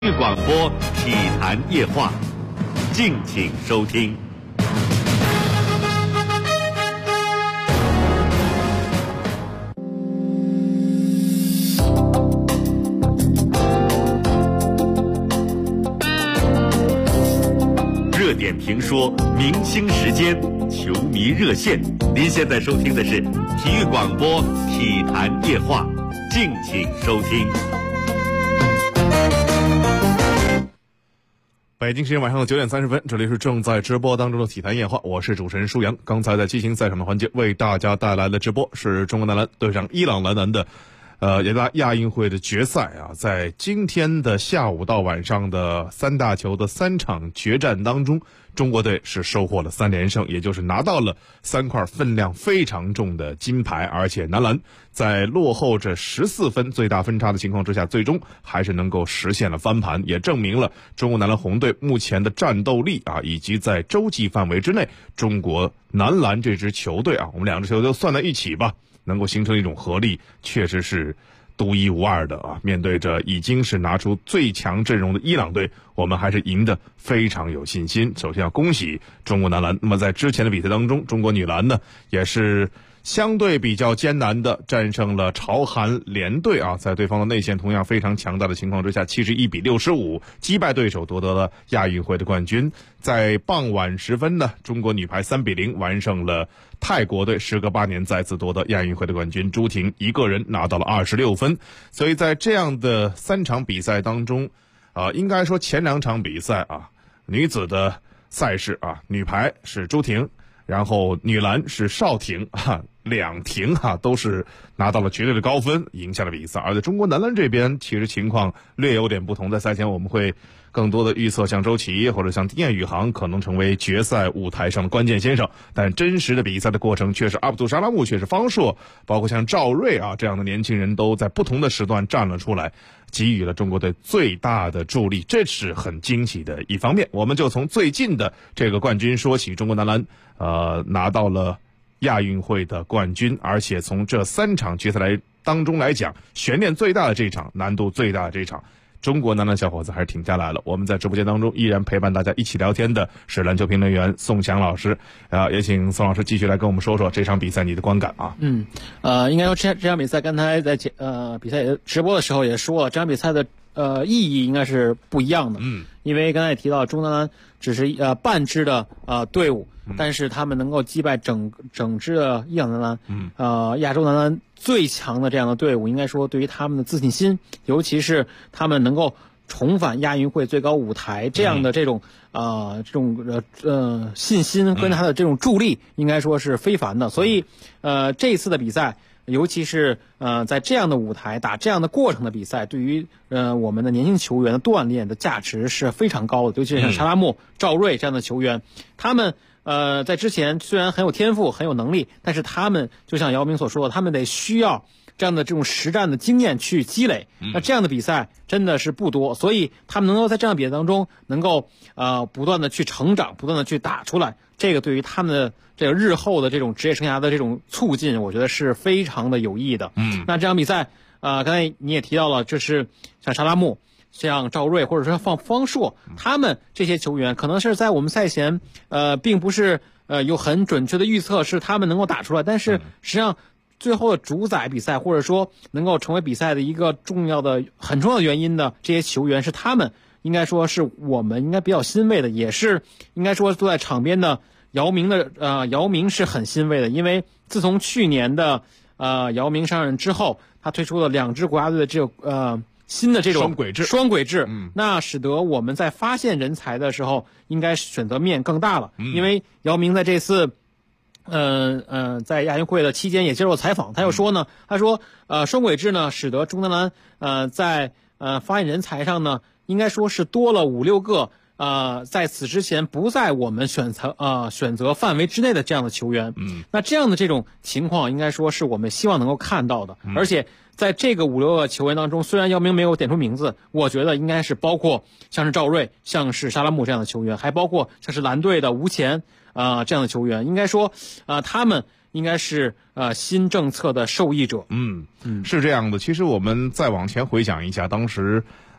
体育广播体坛夜话，敬请收听。热点评说，明星时间，球迷热线。您现在收听的是体育广播体坛夜话，敬请收听。 北京时间晚上的9点30分，这里是正在直播当中的体坛夜话，我是主持人舒阳。刚才在激情赛场的环节为大家带来的直播是中国男篮对上伊朗男篮的亚运会的决赛啊。在今天的下午到晚上的三大球的3场决战当中，中国队是收获了3连胜，也就是拿到了3块分量非常重的金牌，而且男篮在落后着14分最大分差的情况之下，最终还是能够实现了翻盘，也证明了中国男篮红队目前的战斗力啊，以及在洲际范围之内，中国男篮这支球队啊，我们2支球队都算在一起吧，能够形成一种合力，确实是独一无二的啊！面对着已经是拿出最强阵容的伊朗队，我们还是赢得非常有信心。首先要恭喜中国男篮。那么在之前的比赛当中，中国女篮呢也是相对比较艰难的战胜了朝韩联队啊，在对方的内线同样非常强大的情况之下，71-65击败对手，夺得了亚运会的冠军。在傍晚时分呢，中国女排3-0完胜了泰国队，时隔8年再次夺得亚运会的冠军。朱婷一个人拿到了26分。所以在这样的3场比赛当中应该说前2场比赛啊，女子的赛事啊，女排是朱婷，然后女篮是邵婷2婷都是拿到了绝对的高分，赢下了比赛。而在中国男篮这边，其实情况略有点不同。在赛前我们会更多的预测像周琦或者像丁彦雨航可能成为决赛舞台上的关键先生，但真实的比赛的过程却是阿卜杜沙拉木，却是方硕，包括像赵睿这样的年轻人都在不同的时段站了出来，给予了中国队最大的助力，这是很惊喜的一方面。我们就从最近的这个冠军说起，中国男篮拿到了亚运会的冠军，而且从这3场决赛当中来讲，悬念最大的这场，难度最大的这场，中国男篮小伙子还是挺下来了。我们在直播间当中依然陪伴大家一起聊天的是篮球评论员宋强老师，也请宋老师继续来跟我们说说这场比赛你的观感啊。 应该说这场比赛刚才在比赛直播的时候也说了，这场比赛的意义应该是不一样的。因为刚才也提到中国男篮只是半支的队伍，但是他们能够击败整支的伊朗男篮，亚洲男篮最强的这样的队伍，应该说对于他们的自信心，尤其是他们能够重返亚运会最高舞台这样的这种信心跟他的这种助力，应该说是非凡的。所以这一次的比赛，尤其是在这样的舞台打这样的过程的比赛，对于我们的年轻球员的锻炼的价值是非常高的。尤其是像沙拉木、赵睿这样的球员，他们在之前虽然很有天赋很有能力，但是他们就像姚明所说的，他们得需要这样的这种实战的经验去积累。那这样的比赛真的是不多，所以他们能够在这样的比赛当中能够不断的去成长，不断的去打出来，这个对于他们的这个日后的这种职业生涯的这种促进，我觉得是非常的有益的。那这场比赛刚才你也提到了，就是像沙拉木、像赵睿或者说方硕，他们这些球员可能是在我们赛前并不是有很准确的预测是他们能够打出来，但是实际上最后的主宰比赛或者说能够成为比赛的一个很重要的原因的这些球员，是他们应该说是我们应该比较欣慰的，也是应该说坐在场边的姚明是很欣慰的。因为自从去年的姚明上任之后，他推出了2支国家队的这种新的这种双轨制，那使得我们在发现人才的时候应该选择面更大了。因为姚明在这次在亚运会的期间也接受采访，他又说呢，他说双轨制呢使得中国男篮在发现人才上呢，应该说是多了5-6个在此之前不在我们选择范围之内的这样的球员。那这样的这种情况应该说是我们希望能够看到的。而且在这个5-6个球员当中，虽然姚明没有点出名字，我觉得应该是包括像是赵睿、像是沙拉木这样的球员，还包括像是蓝队的吴前这样的球员，应该说他们应该是新政策的受益者。 是这样的。其实我们再往前回想一下，当时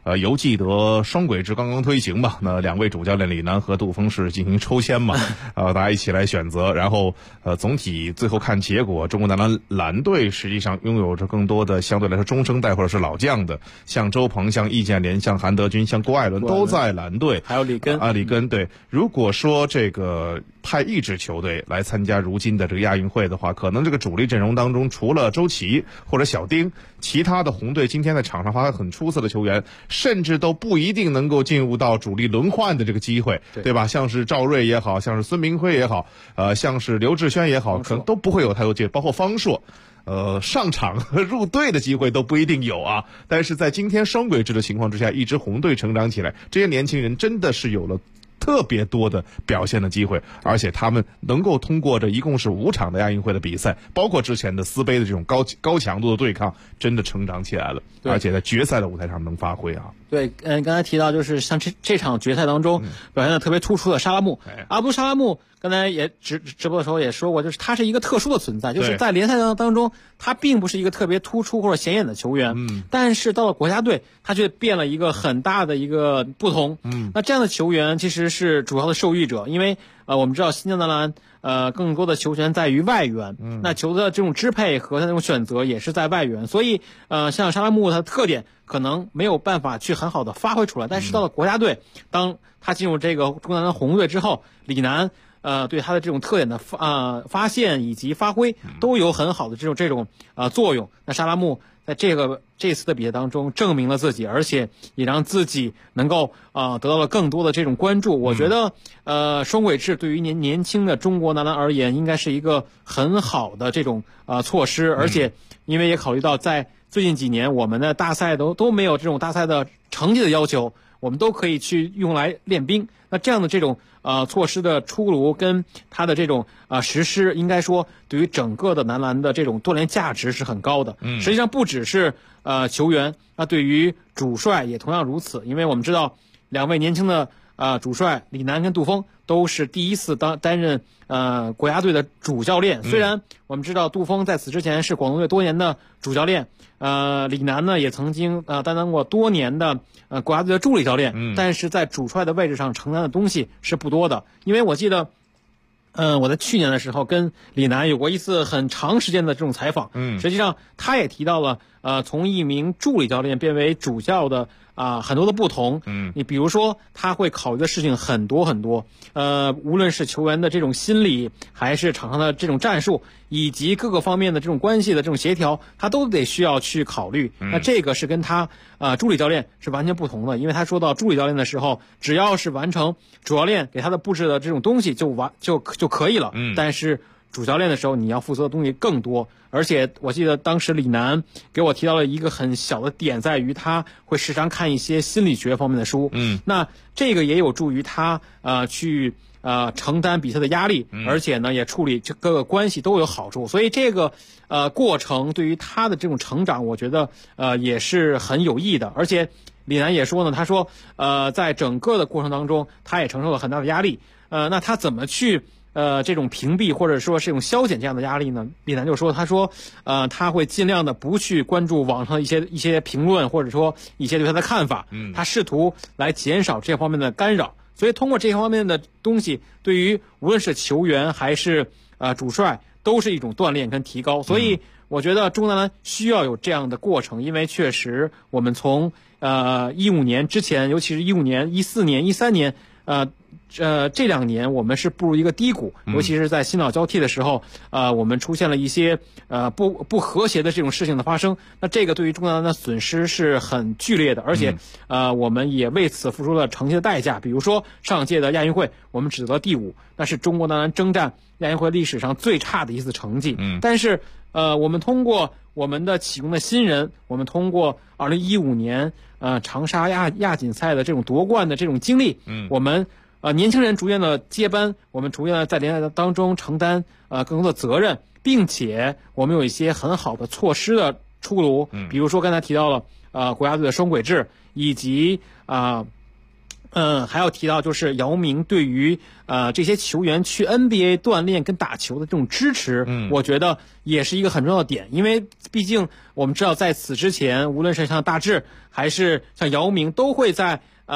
犹记得双轨制刚刚推行嘛，那两位主教练李楠和杜峰是进行抽签嘛，大家一起来选择，然后总体最后看结果，中国男篮蓝队实际上拥有着更多的相对来说中生代或者是老将的，像周鹏、像易建联、像韩德君、像郭艾伦都在蓝队， 还有里根李根对。如果说这个派一支球队来参加如今的这个亚运会的话，可能这个主力阵容当中除了周琦或者小丁，其他的红队今天在场上发挥很出色的球员，甚至都不一定能够进入到主力轮换的这个机会，对吧？像是赵睿也好，像是孙铭徽也好，像是刘志轩也好，可能都不会有太多机会，包括方硕。上场和入队的机会都不一定有啊，但是在今天双轨制的情况之下，一支红队成长起来，这些年轻人真的是有了特别多的表现的机会，而且他们能够通过这一共是5场的亚运会的比赛，包括之前的斯杯的这种高强度的对抗，真的成长起来了，而且在决赛的舞台上能发挥啊。 对，刚才提到就是像这场决赛当中表现的特别突出的沙拉木，阿布沙拉木刚才也直播的时候也说过，就是他是一个特殊的存在，就是在联赛当中他并不是一个特别突出或者显眼的球员，但是到了国家队他却变了一个很大的一个不同。那这样的球员其实是主要的受益者，因为我们知道新疆男篮更多的球权在于外援，那球的这种支配和他那种选择也是在外援，所以像沙拉木他的特点可能没有办法去很好的发挥出来，但是到了国家队，当他进入这个中国男篮红队之后，李楠对他的这种特点的发现以及发挥都有很好的这种作用。那沙拉木在这次的比赛当中证明了自己，而且也让自己能够得到了更多的这种关注。我觉得双轨制对于年轻的中国男篮而言，应该是一个很好的这种措施，而且因为也考虑到在最近几年我们的大赛都没有这种大赛的成绩的要求，我们都可以去用来练兵。那这样的这种措施的出炉跟它的这种实施，应该说对于整个的男篮的这种锻炼价值是很高的。实际上不只是球员，那对于主帅也同样如此，因为我们知道两位年轻的主帅李楠跟杜峰都是第一次担任国家队的主教练。虽然我们知道杜峰在此之前是广东队多年的主教练，李楠呢也曾经担当过多年的国家队的助理教练，但是在主帅的位置上承担的东西是不多的。因为我记得我在去年的时候跟李楠有过一次很长时间的这种采访，实际上他也提到了从一名助理教练变为主教的很多的不同。你比如说他会考虑的事情很多很多，无论是球员的这种心理，还是场上的这种战术，以及各个方面的这种关系的这种协调，他都得需要去考虑。那这个是跟他助理教练是完全不同的，因为他说到助理教练的时候，只要是完成主教练给他的布置的这种东西就可以了。但是主教练的时候，你要负责的东西更多。而且我记得当时李楠给我提到了一个很小的点，在于他会时常看一些心理学方面的书。那这个也有助于他去承担比赛的压力，而且呢也处理这各个关系都有好处。所以这个过程对于他的这种成长，我觉得也是很有益的。而且李楠也说呢，他说在整个的过程当中，他也承受了很大的压力。那他怎么去这种屏蔽或者说是这种消减这样的压力呢？李楠就说，他说他会尽量的不去关注网上一些评论，或者说一些对他的看法，他试图来减少这方面的干扰。所以通过这方面的东西，对于无论是球员还是主帅，都是一种锻炼跟提高。所以我觉得中国男篮需要有这样的过程，因为确实我们从15年之前，尤其是15年、14年、13年这2年我们是步入一个低谷，尤其是在新老交替的时候，我们出现了一些不和谐的这种事情的发生。那这个对于中国男篮的损失是很剧烈的，而且我们也为此付出了长期的代价。比如说上届的亚运会，我们只得第5，那是中国男篮征战亚运会历史上最差的一次成绩。但是我们通过我们的启用的新人，我们通过2015年长沙亚锦赛的这种夺冠的这种经历，我们年轻人逐渐的接班，我们逐渐的在联赛当中承担更多的责任，并且我们有一些很好的措施的出炉，比如说刚才提到了国家队的双轨制，以及还要提到就是姚明对于这些球员去 NBA 锻炼跟打球的这种支持，我觉得也是一个很重要的点，因为毕竟我们知道在此之前，无论是像大志还是像姚明，都会在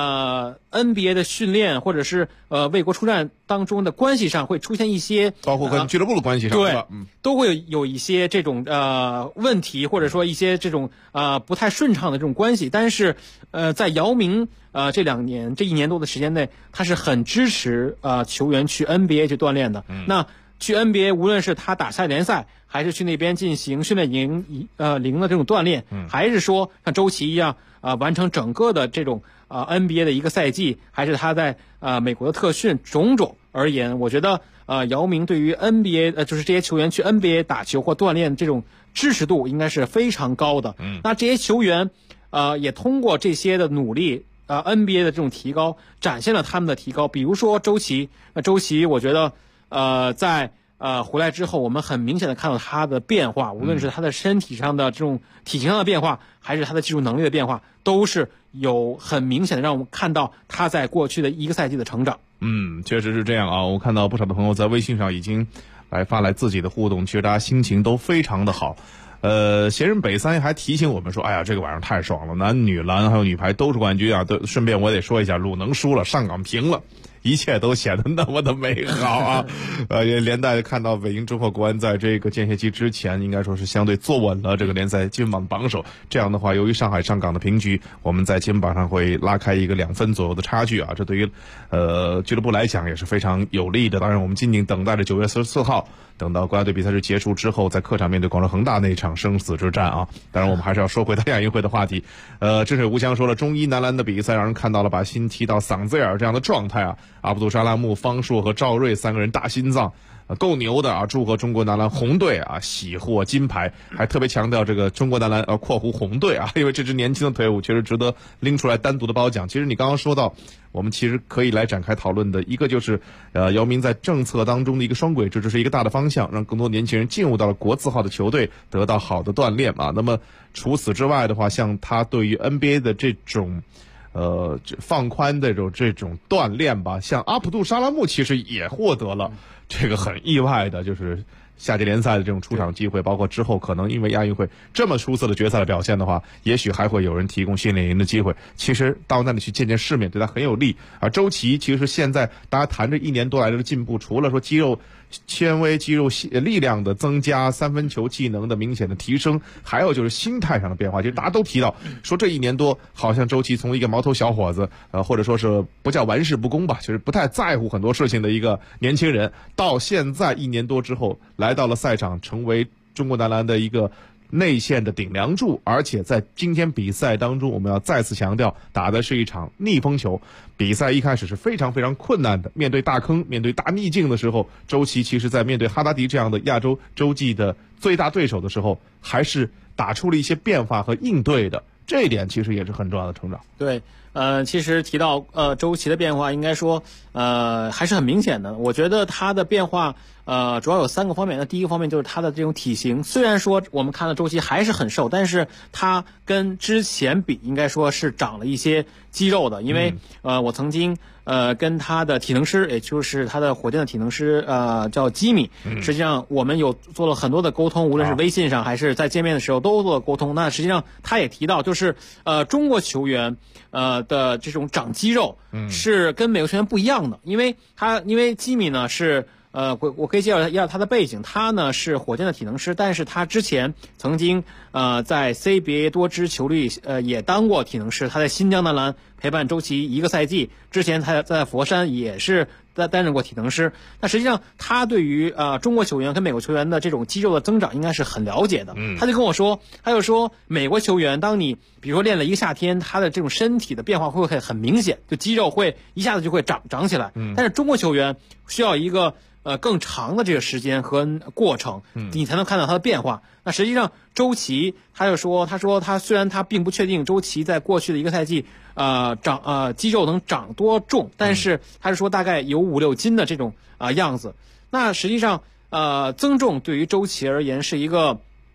NBA 的训练或者是为国出战当中的关系上会出现一些， 包括跟俱乐部的关系上， 对， 是吧？ 都会有一些这种问题，或者说一些这种不太顺畅的这种关系。但是在姚明这一年多的时间内，他是很支持球员去 NBA 去锻炼的。那去 NBA 无论是他打下联赛，还是去那边进行训练营的这种锻炼，还是说像周琦一样完成整个的这种NBA 的一个赛季，还是他在美国的特训，种种而言，我觉得姚明对于 NBA 就是这些球员去 NBA 打球或锻炼这种支持度应该是非常高的。那这些球员也通过这些的努力NBA 的这种提高，展现了他们的提高。比如说周琦，我觉得在回来之后，我们很明显的看到他的变化，无论是他的身体上的这种体型上的变化，还是他的技术能力的变化，都是有很明显的让我们看到他在过去的一个赛季的成长。 确实是这样啊！我看到不少的朋友在微信上已经发来自己的互动，其实大家心情都非常的好。闲人北三还提醒我们说，哎呀，这个晚上太爽了，男女篮还有女排都是冠军啊！对，顺便我得说一下，鲁能输了，上港平了。一切都显得那么的美好啊！也连带看到北京中赫国安在这个间歇期之前，应该说是相对坐稳了这个联赛积分榜的榜首。这样的话，由于上海上港的平局，我们在积分榜上会拉开一个2分左右的差距啊！这对于俱乐部来讲也是非常有利的。当然，我们仅仅等待着9月14号，等到国家队比赛日结束之后，在客场面对广州恒大那一场生死之战啊！当然，我们还是要说回到亚运会的话题。这是吴翔说了，中医男篮的比赛让人看到了把心提到嗓子眼这样的状态啊！阿卜杜沙拉木、方硕和赵睿3个人打心脏，够牛的啊！祝贺中国男篮红队啊喜获金牌，还特别强调这个中国男篮括弧红队啊，因为这支年轻的队伍确实值得拎出来单独的褒奖。其实你刚刚说到，我们其实可以来展开讨论的一个就是姚明在政策当中的一个双轨制，这是一个大的方向，让更多年轻人进入到了国字号的球队，得到好的锻炼啊。那么除此之外的话，像他对于 NBA 的这种放宽的这种锻炼吧，像阿卜杜沙拉木其实也获得了这个很意外的，就是夏季联赛的这种出场机会，包括之后可能因为亚运会这么出色的决赛的表现的话，也许还会有人提供训练营的机会。其实到那里去见见世面，对他很有利。而周琦其实现在大家谈着1年多来的进步，除了说肌肉纤维、肌肉力量的增加、3分球技能的明显的提升，还有就是心态上的变化。其实大家都提到说，这1年多好像周琦从一个毛头小伙子，或者说是不叫玩世不恭吧，就是不太在乎很多事情的一个年轻人，到现在1年多之后来到了赛场，成为中国男篮的一个内线的顶梁柱。而且在今天比赛当中，我们要再次强调，打的是一场逆风球。比赛一开始是非常非常困难的，面对大坑、面对大逆境的时候，周琦其实在面对哈达迪这样的亚洲洲际的最大对手的时候，还是打出了一些变化和应对的。这一点其实也是很重要的成长。 对，其实提到周琦的变化，应该说还是很明显的。我觉得他的变化主要有3个方面。那第一个方面就是他的这种体型，虽然说我们看到周琦还是很瘦，但是他跟之前比，应该说是长了一些肌肉的。因为我曾经跟他的体能师，也就是他的火箭的体能师叫吉米，实际上我们有做了很多的沟通，无论是微信上还是在见面的时候都做了沟通。那实际上他也提到，就是中国球员的这种长肌肉是跟美国球员不一样的，因为吉米呢是我可以介绍一下他的背景。他呢是火箭的体能师，但是他之前曾经在 CBA 多支球队也当过体能师。他在新疆男篮陪伴周琦1个赛季，之前他在佛山也是担任过体能师。那实际上他对于中国球员跟美国球员的这种肌肉的增长应该是很了解的。他就跟我说，美国球员当你比如说练了1个夏天，他的这种身体的变化会很明显，就肌肉会一下子就会长起来。但是中国球员需要一个更长的这个时间和过程，你才能看到它的变化。那实际上周琦他说他虽然他并不确定周琦在过去的1个赛季肌肉能长多重，但是他是说大概有5、6斤的这种样子。那实际上增重对于周琦而言是一个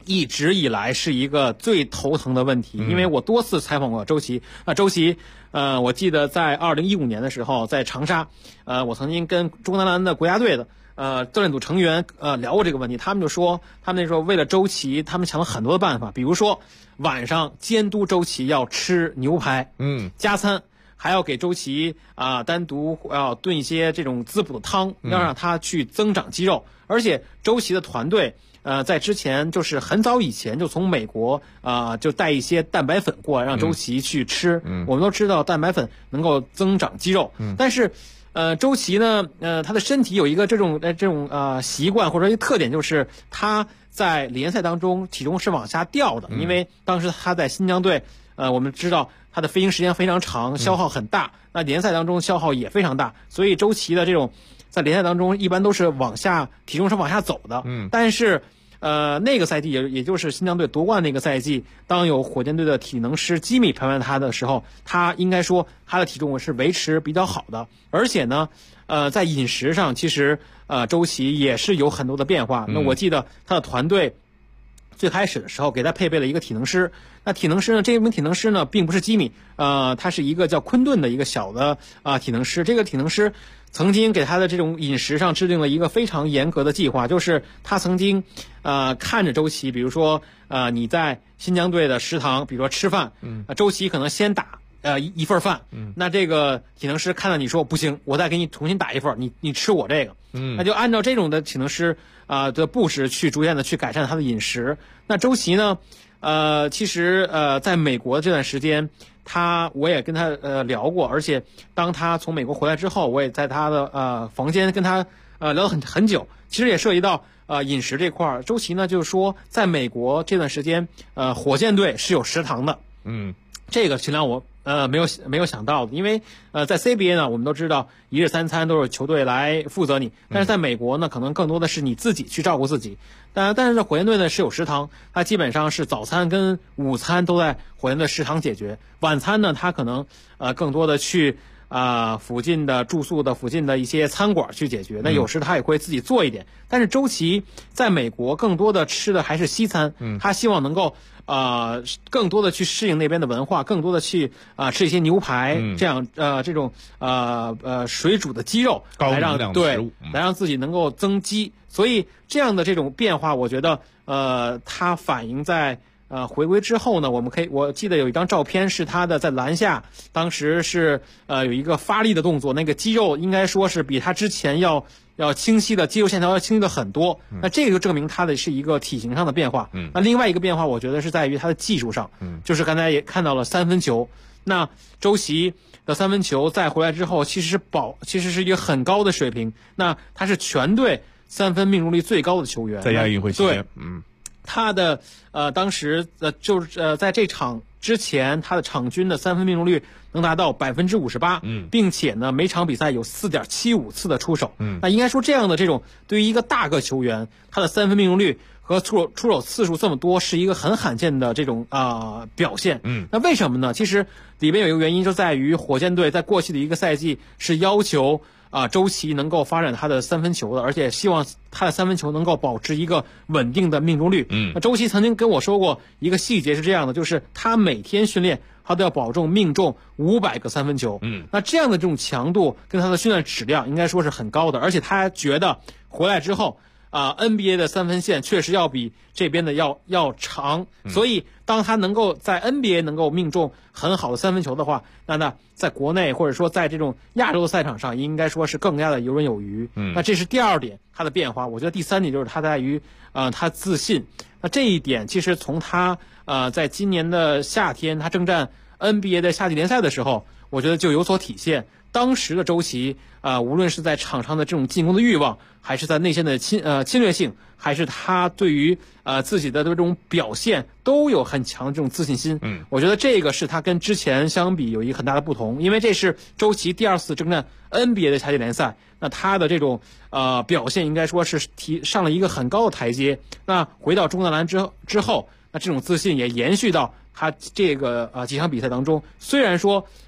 一直以来是一个最头疼的问题，因为我多次采访过周琦。周琦，我记得在2015年的时候，在长沙，我曾经跟中国男篮的国家队的教练组成员聊过这个问题。他们就说，他们那时候为了周琦，他们想了很多的办法，比如说晚上监督周琦要吃牛排，加餐，还要给周琦单独要炖一些这种滋补的汤，要让他去增长肌肉。而且周琦的团队在之前就是很早以前就从美国就带一些蛋白粉过来让周琦去吃。我们都知道蛋白粉能够增长肌肉，但是周琦呢他的身体有一个这种习惯或者一个特点，就是他在联赛当中体重是往下掉的，因为当时他在新疆队我们知道他的飞行时间非常长，消耗很大，那联赛当中消耗也非常大，所以周琦的这种在联赛当中一般都是体重是往下走的。但是那个赛季也就是新疆队夺冠那个赛季，当有火箭队的体能师基米陪伴他的时候，他应该说他的体重是维持比较好的。而且呢在饮食上其实周琦也是有很多的变化。那我记得他的团队最开始的时候给他配备了一个体能师，那体能师呢，这一名体能师呢并不是基米，他是一个叫昆顿的一个小的体能师。这个体能师曾经给他的这种饮食上制定了一个非常严格的计划，就是他曾经看着周琦，比如说你在新疆队的食堂，比如说吃饭，周琦可能先打一份饭，那这个体能师看到你说不行，我再给你重新打一份，你吃我这个，那就按照这种的体能师的布置去逐渐的去改善他的饮食。那周琦呢其实在美国这段时间我也跟他聊过，而且当他从美国回来之后，我也在他的房间跟他聊了很久，其实也涉及到饮食这块。周琦呢就是说在美国这段时间火箭队是有食堂的，这个其实让我没有想到的，因为在 CBA 呢，我们都知道一日三餐都是球队来负责你，但是在美国呢，可能更多的是你自己去照顾自己。但是火箭队呢是有食堂，它基本上是早餐跟午餐都在火箭队食堂解决，晚餐呢，它可能更多的去附近的住宿的附近的一些餐馆去解决。那有时他也会自己做一点，但是周琦在美国更多的吃的还是西餐，他希望能够更多的去适应那边的文化，更多的去吃一些牛排，这样这种水煮的鸡肉来让自己能够增肌。所以这样的这种变化，我觉得它反映在回归之后呢，我记得有一张照片是他的在篮下，当时是有一个发力的动作，那个肌肉应该说是比他之前要清晰的，肌肉线条要清晰的很多。那这个就证明他的是一个体型上的变化。那另外一个变化，我觉得是在于他的技术上，就是刚才也看到了三分球。那周琦的三分球再回来之后，其实是一个很高的水平。那他是全队三分命中率最高的球员， 在亚运会期间， 他的当时就是在这场之前，他的场均的三分命中率能达到58%，并且呢每场比赛有4.75次的出手。那应该说这样的这种对于一个大个球员，他的三分命中率和出手次数这么多，是一个很罕见的这种表现。那为什么呢？其实里边有一个原因就在于火箭队在过去的一个赛季是要求周琦能够发展他的三分球的，而且希望他的三分球能够保持一个稳定的命中率。那周琦曾经跟我说过一个细节是这样的，就是他每天训练他都要保证命中500个三分球。那这样的这种强度跟他的训练质量应该说是很高的，而且他觉得回来之后NBA 的三分线确实要比这边的要长，所以当他能够在 NBA 能够命中很好的三分球的话，那在国内或者说在这种亚洲的赛场上，应该说是更加的游刃有余。那这是第二点他的变化。我觉得第三点就是他在于他自信。那这一点其实从他在今年的夏天他征战 NBA 的夏季联赛的时候，我觉得就有所体现。当时的周琦无论是在场上的这种进攻的欲望，还是在内线的侵略性，还是他对于自己的这种表现，都有很强的这种自信心。我觉得这个是他跟之前相比有一个很大的不同，因为这是周琦第二次征战 NBA 的夏季联赛，那他的这种表现应该说是提上了一个很高的台阶。那回到中国男篮之后，那这种自信也延续到他这个几场比赛当中。虽然说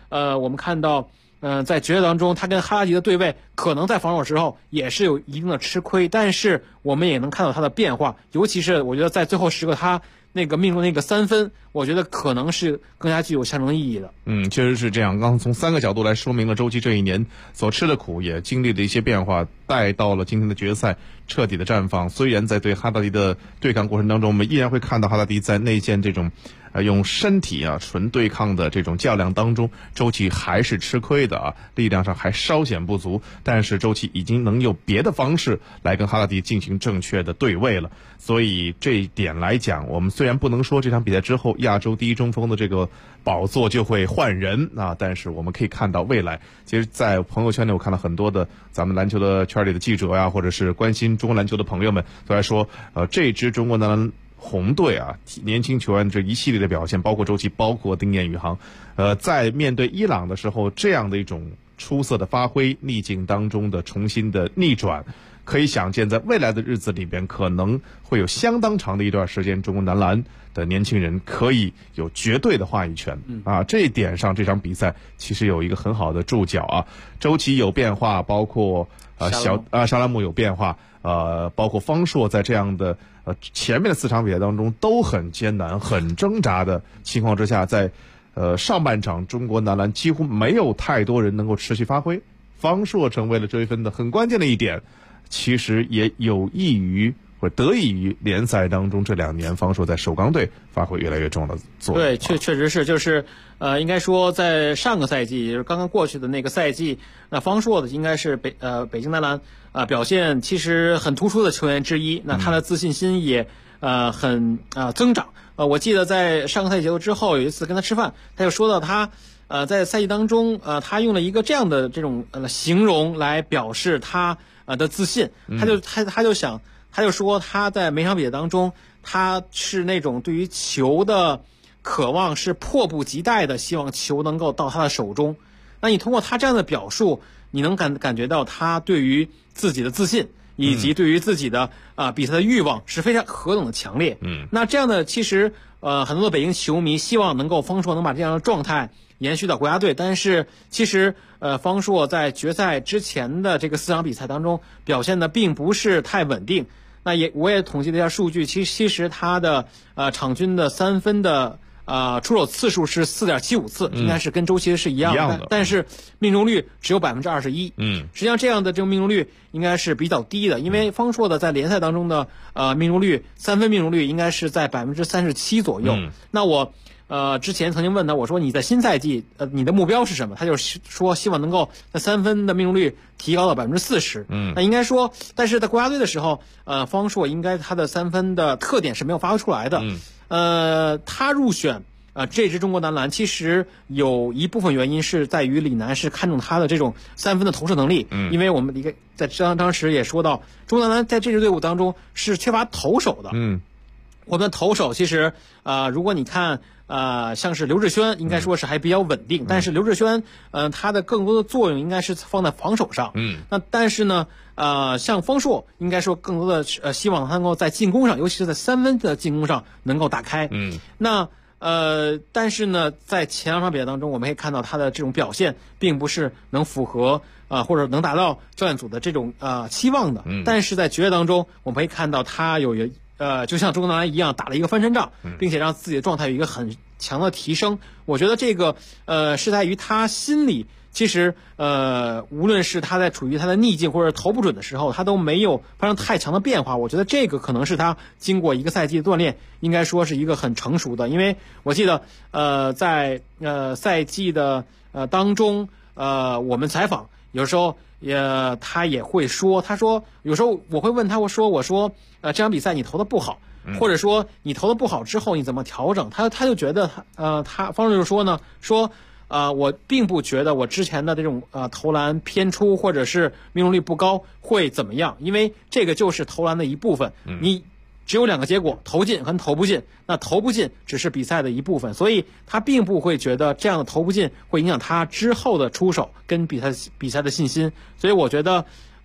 我们看到在决赛当中，他跟哈拉迪的对位，可能在防守时候也是有一定的吃亏，但是我们也能看到他的变化，尤其是我觉得在最后时刻他那个命中那个3分，我觉得可能是更加具有象征意义的。 确实是这样。刚从3个角度来说明了周琦这一年所吃的苦，也经历了一些变化，带到了今天的决赛彻底的绽放。虽然在对哈达迪的对抗过程当中，我们依然会看到哈达迪在内线这种用身体纯对抗的这种较量当中，周琦还是吃亏的力量上还稍显不足，但是周琦已经能用别的方式来跟哈达迪进行正确的对位了。所以这一点来讲，我们虽然不能说这场比赛之后亚洲第一中锋的这个宝座就会换人但是我们可以看到未来，其实在朋友圈里我看到很多的咱们篮球的圈里的记者或者是关心中国篮球的朋友们都在说这支中国男篮红队年轻球员这一系列的表现，包括周琦，包括丁彦雨航，在面对伊朗的时候，这样的一种出色的发挥，逆境当中的重新的逆转，可以想见，在未来的日子里边，可能会有相当长的一段时间，中国男篮的年轻人可以有绝对的话语权这一点上，这场比赛其实有一个很好的注脚周琦有变化，包括沙拉木有变化，包括方硕在这样的前面的4场比赛当中都很艰难、很挣扎的情况之下，在上半场中国男篮几乎没有太多人能够持续发挥，方硕成为了追分的很关键的一点，其实也有益于或得益于联赛当中这2年方硕在首钢队发挥越来越重要的作用。 对，确实是，就是应该说在上个赛季，也就是刚刚过去的那个赛季，那方硕的应该是北京男篮表现其实很突出的球员之一，那他的自信心也很增长。我记得在上个赛季结束之后，有一次跟他吃饭，他就说到他在赛季当中他用了一个这样的这种形容来表示他的自信，他就说他在每场比赛当中，他是那种对于球的渴望是迫不及待的，希望球能够到他的手中。那你通过他这样的表述，你能感觉到他对于自己的自信，以及对于自己的比赛的欲望是非常何等的强烈。那这样的其实很多的北京球迷希望能够方硕能把这样的状态延续到国家队，但是其实方硕在决赛之前的这个4场比赛当中表现的并不是太稳定。那我也统计了一下数据，其实他的场均的3分的出手次数是4.75次，应该是跟周琦是一样的，但是命中率只有21%。实际上这样的这种命中率应该是比较低的，因为方硕的在联赛当中的命中率3分命中率应该是在37%左右。那我之前曾经问他，我说你在新赛季你的目标是什么？他就说希望能够在3分的命中率提高到40%。那应该说，但是在国家队的时候，方硕应该他的3分的特点是没有发挥出来的。他入选这支中国男篮，其实有一部分原因是在于李楠是看中他的这种3分的投射能力。因为我们在当时也说到，中国男篮在这支队伍当中是缺乏投手的。我们的投手其实如果你看像是刘志轩，应该说是还比较稳定，但是刘志轩他的更多的作用应该是放在防守上。那但是呢像方硕应该说更多的希望他能够在进攻上，尤其是在3分的进攻上能够打开。那但是呢在前2场比赛当中，我们可以看到他的这种表现并不是能符合或者能达到教练组的这种期望的。但是在决赛当中，我们可以看到他就像中国男篮一样打了一个翻身仗，并且让自己的状态有一个很强的提升。我觉得这个是在于他心里，其实无论是他在处于他的逆境或者投不准的时候，他都没有发生太强的变化。我觉得这个可能是他经过一个赛季的锻炼，应该说是一个很成熟的。因为我记得在赛季的当中我们采访有时候他也会说，他说有时候我会问他，我说这场比赛你投的不好，或者说你投的不好之后你怎么调整？他就觉得他方式就说呢，我并不觉得我之前的这种投篮偏出或者是命中率不高会怎么样，因为这个就是投篮的一部分。你只有2个结果，投进和投不进，那投不进只是比赛的一部分，所以他并不会觉得这样的投不进会影响他之后的出手跟比赛的信心。所以我觉得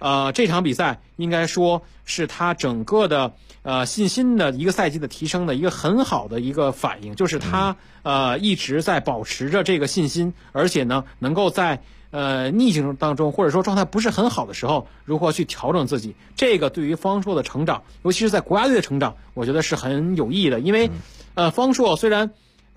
这场比赛应该说是他整个的信心的一个赛季的提升的一个很好的一个反应，就是他一直在保持着这个信心，而且呢能够在逆境当中或者说状态不是很好的时候，如何去调整自己，这个对于方硕的成长，尤其是在国家队的成长，我觉得是很有意义的。因为方硕虽然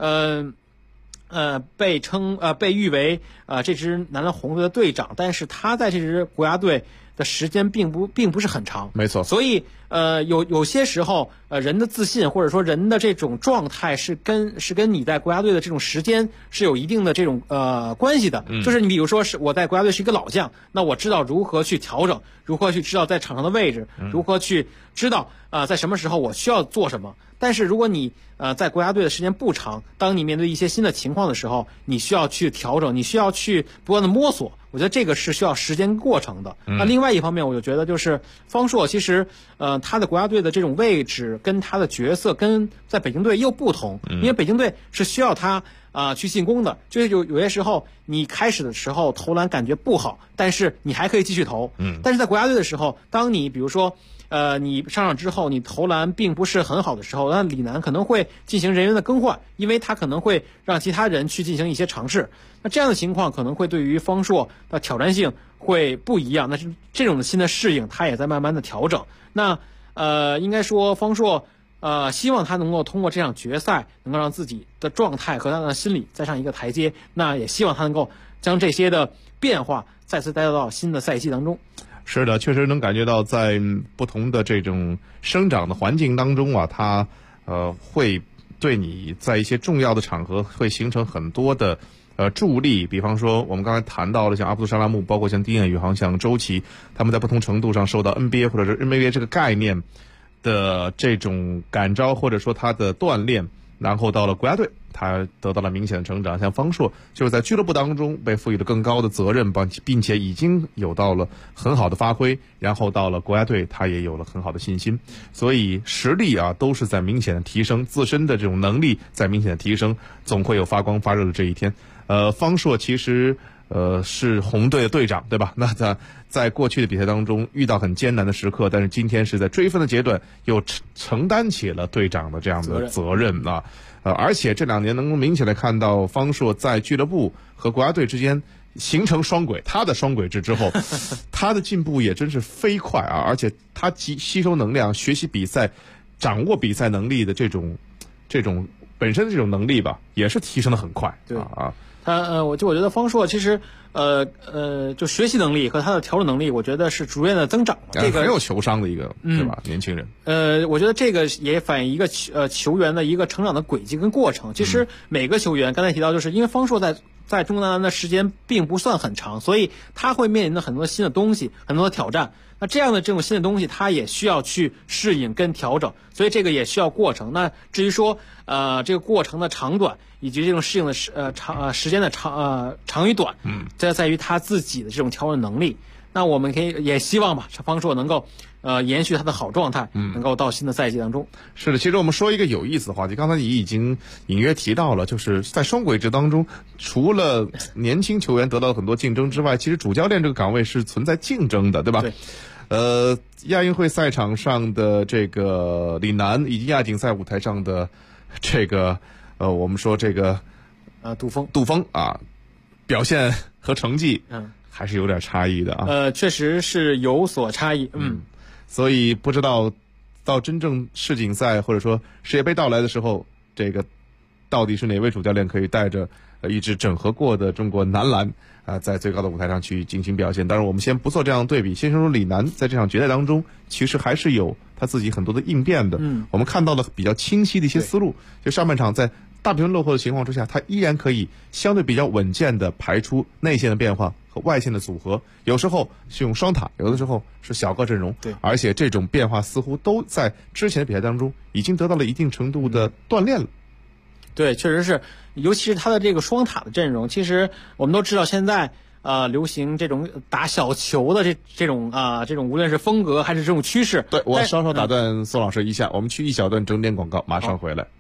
被誉为这支男篮红队的队长，但是他在这支国家队的时间并不是很长， 没错。 所以有些时候人的自信或者说人的这种状态是跟你在国家队的这种时间是有一定的这种关系的。就是你比如说是我在国家队是一个老将，那我知道如何去调整，如何去知道在场上的位置，如何去知道在什么时候我需要做什么。但是如果你在国家队的时间不长，当你面对一些新的情况的时候，你需要去调整，你需要去不断的摸索，我觉得这个是需要时间过程的。那另外一方面，我就觉得就是方硕其实他的国家队的这种位置跟他的角色跟在北京队又不同，因为北京队是需要他去进攻的，就是有些时候你开始的时候投篮感觉不好，但是你还可以继续投。但是在国家队的时候，当你比如说你上场之后，你投篮并不是很好的时候，那李楠可能会进行人员的更换，因为他可能会让其他人去进行一些尝试。那这样的情况可能会对于方硕的挑战性会不一样。那是这种新的适应，他也在慢慢的调整。那应该说方硕希望他能够通过这场决赛，能够让自己的状态和他的心理再上一个台阶。那也希望他能够将这些的变化再次带到新的赛季当中。 是的，确实能感觉到在不同的这种生长的环境当中啊，他会对你在一些重要的场合会形成很多的助力。比方说我们刚才谈到了像阿卜杜沙拉木，包括像丁彦雨航、像周琦，他们在不同程度上受到 NBA 或者是 NBA 这个概念的这种感召，或者说他的锻炼，然后到了国家队他得到了明显的成长。像方硕就是在俱乐部当中被赋予了更高的责任，并且已经有到了很好的发挥，然后到了国家队他也有了很好的信心。所以实力都是在明显的提升，自身的这种能力在明显的提升，总会有发光发热的这一天。方硕其实是红队的队长，对吧？那他在过去的比赛当中遇到很艰难的时刻，但是今天是在追分的阶段又承担起了队长的这样的责任啊。而且这2年能够明显的看到方硕在俱乐部和国家队之间形成双轨，他的双轨制之后，他的进步也真是飞快啊！而且他吸收能量、学习比赛、掌握比赛能力的这种本身的这种能力吧，也是提升的很快。 对啊。我觉得方硕其实就学习能力和他的调整能力，我觉得是逐渐的增长。这个很有球商的一个，对吧？年轻人。 我觉得这个也反映一个球员的一个成长的轨迹跟过程。其实每个球员刚才提到，就是因为方硕在中国男篮的时间并不算很长，所以他会面临着很多新的东西，很多的挑战。那这样的这种新的东西，他也需要去适应跟调整，所以这个也需要过程。那至于说这个过程的长短，以及这种适应的时间的长与短，这在于他自己的这种调整能力。那我们也希望吧，方硕能够延续他的好状态，能够到新的赛季当中。 是的，其实我们说一个有意思的话题，刚才你已经隐约提到了，就是在双轨制当中，除了年轻球员得到很多竞争之外，其实主教练这个岗位是存在竞争的，对吧？ 对。 亚运会赛场上的这个李楠，以及亚锦赛舞台上的这个我们说这个杜锋啊，表现和成绩还是有点差异的啊。 确实是有所差异。 所以不知道到真正世锦赛或者说世界杯到来的时候，这个到底是哪位主教练可以带着一支整合过的中国男篮在最高的舞台上去进行表现。当然我们先不做这样的对比，先说李楠在这场决赛当中其实还是有他自己很多的应变的。我们看到了比较清晰的一些思路，就上半场在大比分落后的情况之下，他依然可以相对比较稳健的排出内线的变化和外线的组合，有时候是用双塔，有的时候是小个阵容。 对， 而且这种变化似乎都在之前的比赛当中已经得到了一定程度的锻炼了。 对，确实是，尤其是他的这个双塔的阵容，其实我们都知道现在流行这种打小球的这种无论是风格还是这种趋势。 对，我稍稍打断宋老师一下，我们去一小段整点广告，马上回来。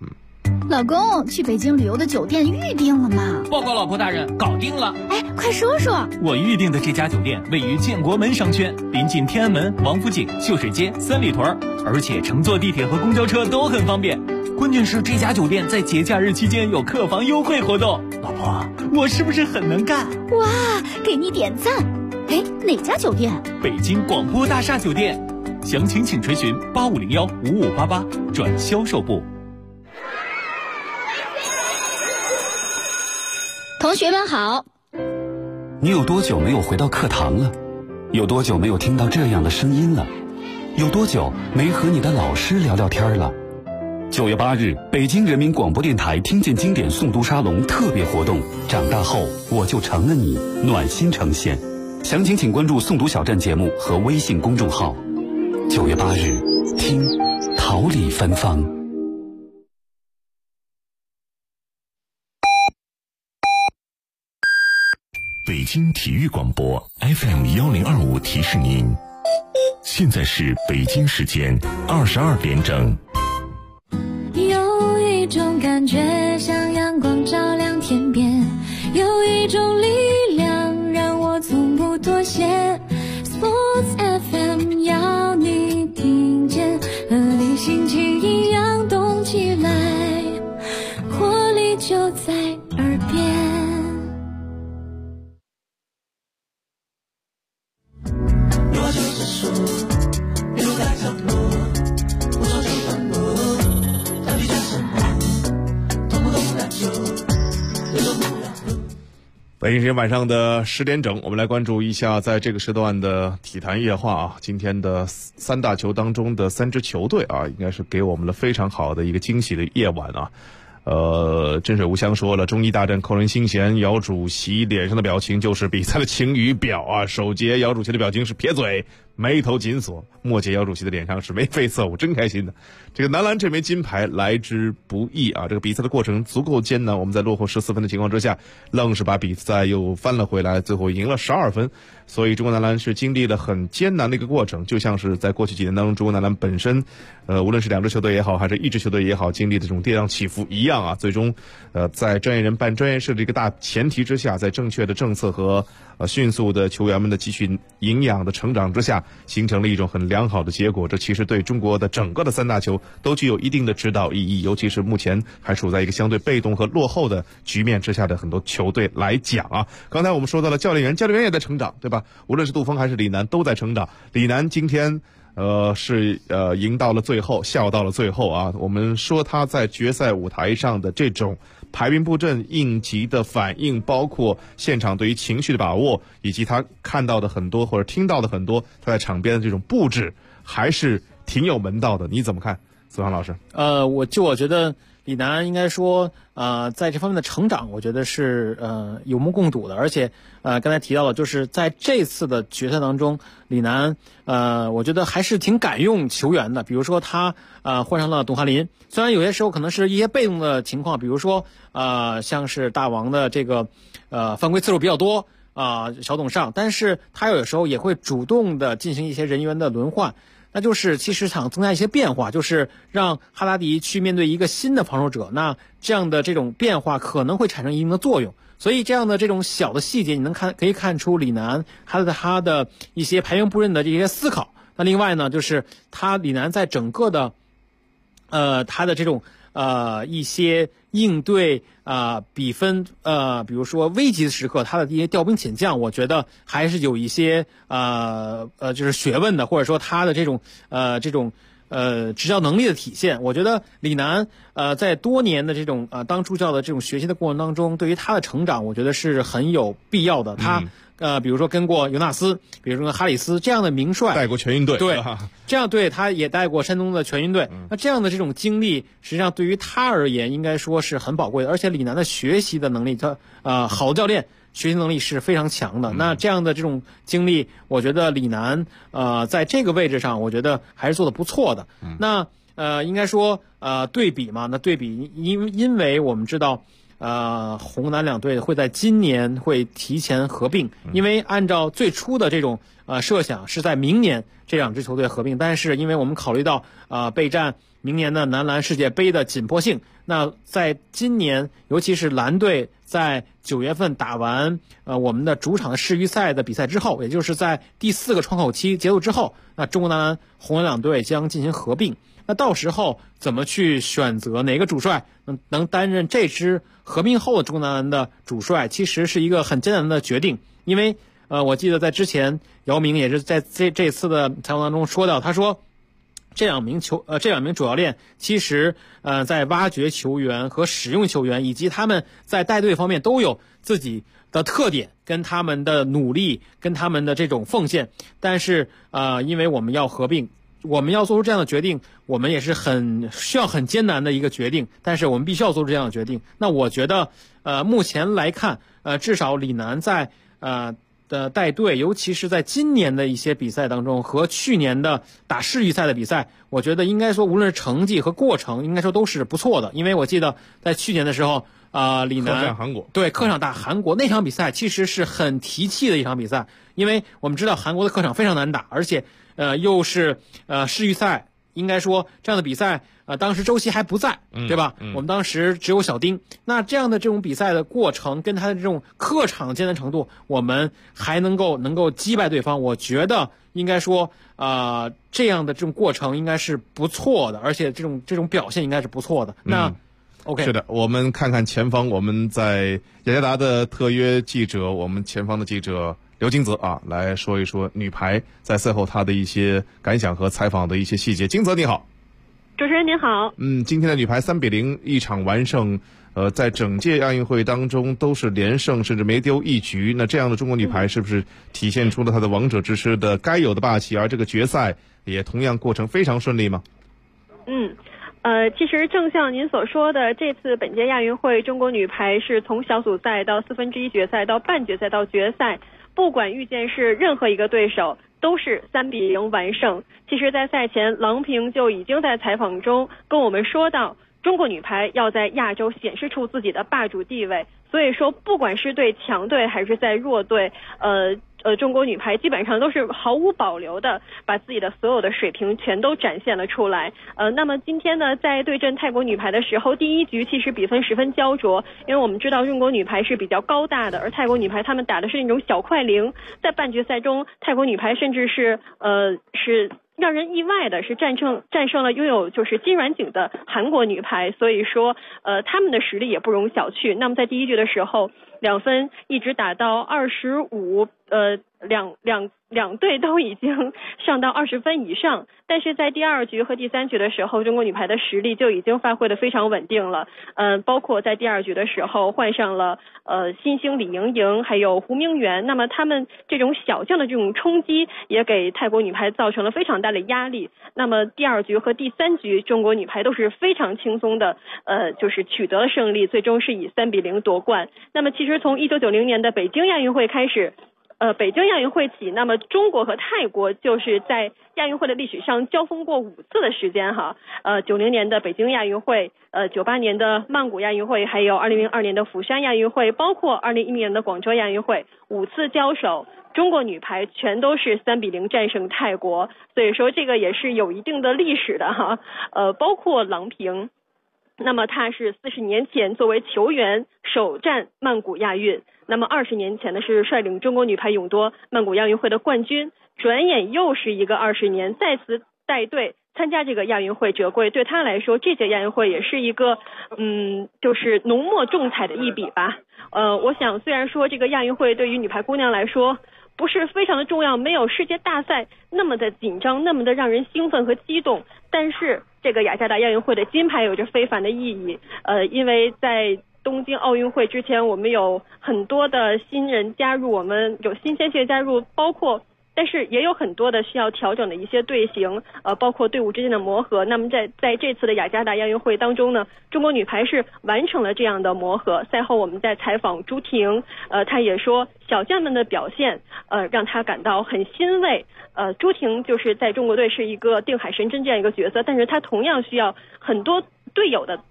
老公，去北京旅游的酒店预定了吗？ 报告老婆大人，搞定了。 哎，快说说。 我预定的这家酒店位于建国门商圈，临近天安门、王府井、秀水街、三里屯，而且乘坐地铁和公交车都很方便。关键是这家酒店在节假日期间有客房优惠活动。老婆，我是不是很能干？ 哇，给你点赞。哎，哪家酒店？ 北京广播大厦酒店。详情请垂询8501-5588转销售部。 同学们好。 你有多久没有回到课堂了？有多久没有听到这样的声音了？有多久没和你的老师聊聊天了？9月8日，北京人民广播电台听见经典诵读沙龙特别活动，长大后我就成了你，暖心呈现。详情请关注诵读小站节目和微信公众号。9月8日，听桃李芬芳。 北京体育广播 FM1025提示您，现在是北京时间22点整。 有一种感觉像阳光照亮天边，有一种力量让我从不妥协。Sports FM 要你听见，和你心情一样动起来，活力就在耳边。 北京时间晚上的10点整，我们来关注一下在这个时段的体坛夜话啊。今天的三大球当中的3支球队啊，应该是给我们了非常好的一个惊喜的夜晚啊。真水无香说了，中医大战扣人心弦，姚主席脸上的表情就是比赛的晴雨表啊。首节姚主席的表情是撇嘴，眉头紧锁，末节姚主席的脸上是眉飞色舞，真开心的。这个男篮这枚金牌来之不易啊，这个比赛的过程足够艰难，我们在落后14分的情况之下，愣是把比赛又翻了回来，最后赢了12分。所以中国男篮是经历了很艰难的一个过程，就像是在过去几年当中，中国男篮本身无论是2支球队也好，还是1支球队也好，经历的这种跌宕起伏一样啊。最终在专业人办专业事的一个大前提之下，在正确的政策和迅速的球员们的汲取营养的成长之下，形成了一种很良好的结果。这其实对中国的整个的3大球都具有一定的指导意义，尤其是目前还处在一个相对被动和落后的局面之下的很多球队来讲啊。刚才我们说到了教练员也在成长，对吧？无论是杜峰还是李楠都在成长。李楠今天是赢到了最后，笑到了最后啊。我们说他在决赛舞台上的这种排兵布阵、应急的反应，包括现场对于情绪的把握，以及他看到的很多或者听到的很多他在场边的这种布置，还是挺有门道的。你怎么看，子航老师？ 我觉得李楠应该说在这方面的成长，我觉得是有目共睹的。而且刚才提到了，就是在这次的决赛当中，李楠我觉得还是挺敢用球员的。比如说他换上了董翰林，虽然有些时候可能是一些被动的情况，比如说像是大王的这个犯规次数比较多小董上，但是他有时候也会主动的进行一些人员的轮换。那就是其实想增加一些变化，就是让哈达迪去面对一个新的防守者，那这样的这种变化可能会产生一定的作用。所以这样的这种小的细节，你可以看出李楠他的一些排兵布阵的这些思考。那另外呢，就是李楠在整个的他的这种一些应对比分比如说危急的时刻，他的一些调兵遣将，我觉得还是有一些就是学问的，或者说他的这种执教能力的体现。我觉得李楠在多年的这种当助教的这种学习的过程当中，对于他的成长，我觉得是很有必要的。他比如说跟过尤纳斯，比如说跟哈里斯这样的名帅， 带过全运队， 对，这样对他也带过山东的全运队。那这样的这种经历，实际上对于他而言，应该说是很宝贵的。而且李楠的学习的能力，好的教练学习能力是非常强的。那这样的这种经历，我觉得李楠在这个位置上，我觉得还是做得不错的。那应该说对比嘛，那对比因为我们知道。红蓝两队会在今年会提前合并，因为按照最初的这种设想是在明年这2支球队合并，但是因为我们考虑到备战明年的男篮世界杯的紧迫性。那在今年，尤其是蓝队在9月份打完我们的主场的世预赛的比赛之后，也就是在第4个窗口期结束之后，那中国男篮、红蓝两队将进行合并。那到时候怎么去选择哪个主帅能担任这支合并后的中国男篮的主帅，其实是一个很艰难的决定。因为我记得在之前姚明也是在这次的采访当中说到，他说这两名主教练其实在挖掘球员和使用球员以及他们在带队方面都有自己的特点跟他们的努力跟他们的这种奉献，但是因为我们要合并，我们要做出这样的决定，我们也是需要很艰难的一个决定，但是我们必须要做出这样的决定。那我觉得目前来看至少李楠在的带队，尤其是在今年的一些比赛当中和去年的打世预赛的比赛，我觉得应该说无论是成绩和过程应该说都是不错的。因为我记得在去年的时候李楠客战韩国， 对，客场打韩国那场比赛其实是很提气的一场比赛，因为我们知道韩国的客场非常难打，而且又是世预赛，应该说这样的比赛当时周琦还不在，对吧？我们当时只有小丁。那这样的这种比赛的过程跟他的这种客场艰难程度，我们还能够击败对方，我觉得应该说这样的这种过程应该是不错的，而且这种表现应该是不错的。那OK， 是的，我们看看前方，我们在雅加达的特约记者，我们前方的记者刘金泽来说一说女排在赛后她的一些感想和采访的一些细节。金泽你好。 主持人您好。 今天的女排3-0一场完胜，在整届亚运会当中都是连胜，甚至没丢一局。那这样的中国女排是不是体现出了她的王者之师的该有的霸气？而这个决赛也同样过程非常顺利吗？ 其实正像您所说的，这次本届亚运会中国女排是从小组赛到1/4决赛到半决赛到决赛，不管遇见是任何一个对手都是3-0完胜。其实在赛前郎平就已经在采访中跟我们说到，中国女排要在亚洲显示出自己的霸主地位，所以说不管是对强队还是在弱队中国女排基本上都是毫无保留的把自己的所有的水平全都展现了出来。那么今天呢，在对阵泰国女排的时候，第一局其实比分十分焦灼，因为我们知道中国女排是比较高大的，而泰国女排她们打的是那种小快灵。在半决赛中，泰国女排甚至是让人意外的是战胜了拥有就是金软景的韩国女排，所以说他们的实力也不容小觑。那么在第一局的时候，2分一直打到25，两队都已经上到20分以上，但是在第2局和第3局的时候，中国女排的实力就已经发挥得非常稳定了。包括在第2局的时候换上了新星李盈莹还有胡明媛，那么他们这种小将的这种冲击也给泰国女排造成了非常大的压力。那么第2局和第3局中国女排都是非常轻松的就是取得了胜利，最终是以3-0夺冠。那么其实从1990年的北京亚运会开始，北京亚运会起，那么中国和泰国就是在亚运会的历史上交锋过5次的时间哈。90年的北京亚运会，98年的曼谷亚运会，还有2002年的釜山亚运会，包括2010年的广州亚运会，5次交手，中国女排全都是3-0战胜泰国，所以说这个也是有一定的历史的哈。包括郎平，那么她是40年前作为球员首战曼谷亚运，那么20年前呢是率领中国女排勇夺曼谷亚运会的冠军，转眼又是一个20年，再次带队参加这个亚运会折桂，对她来说这届亚运会也是一个就是浓墨重彩的一笔吧。我想虽然说这个亚运会对于女排姑娘来说不是非常的重要，没有世界大赛那么的紧张，那么的让人兴奋和激动，但是这个雅加达亚运会的金牌有着非凡的意义。因为在东京奥运会之前，我们有很多的新人加入，我们有新鲜血加入，但是也有很多的需要调整的一些队形，包括队伍之间的磨合。那么在这次的雅加达亚运会当中呢，中国女排是完成了这样的磨合。赛后我们在采访朱婷，她也说小将们的表现让她感到很欣慰。朱婷就是在中国队是一个定海神针这样一个角色，但是她同样需要很多队友的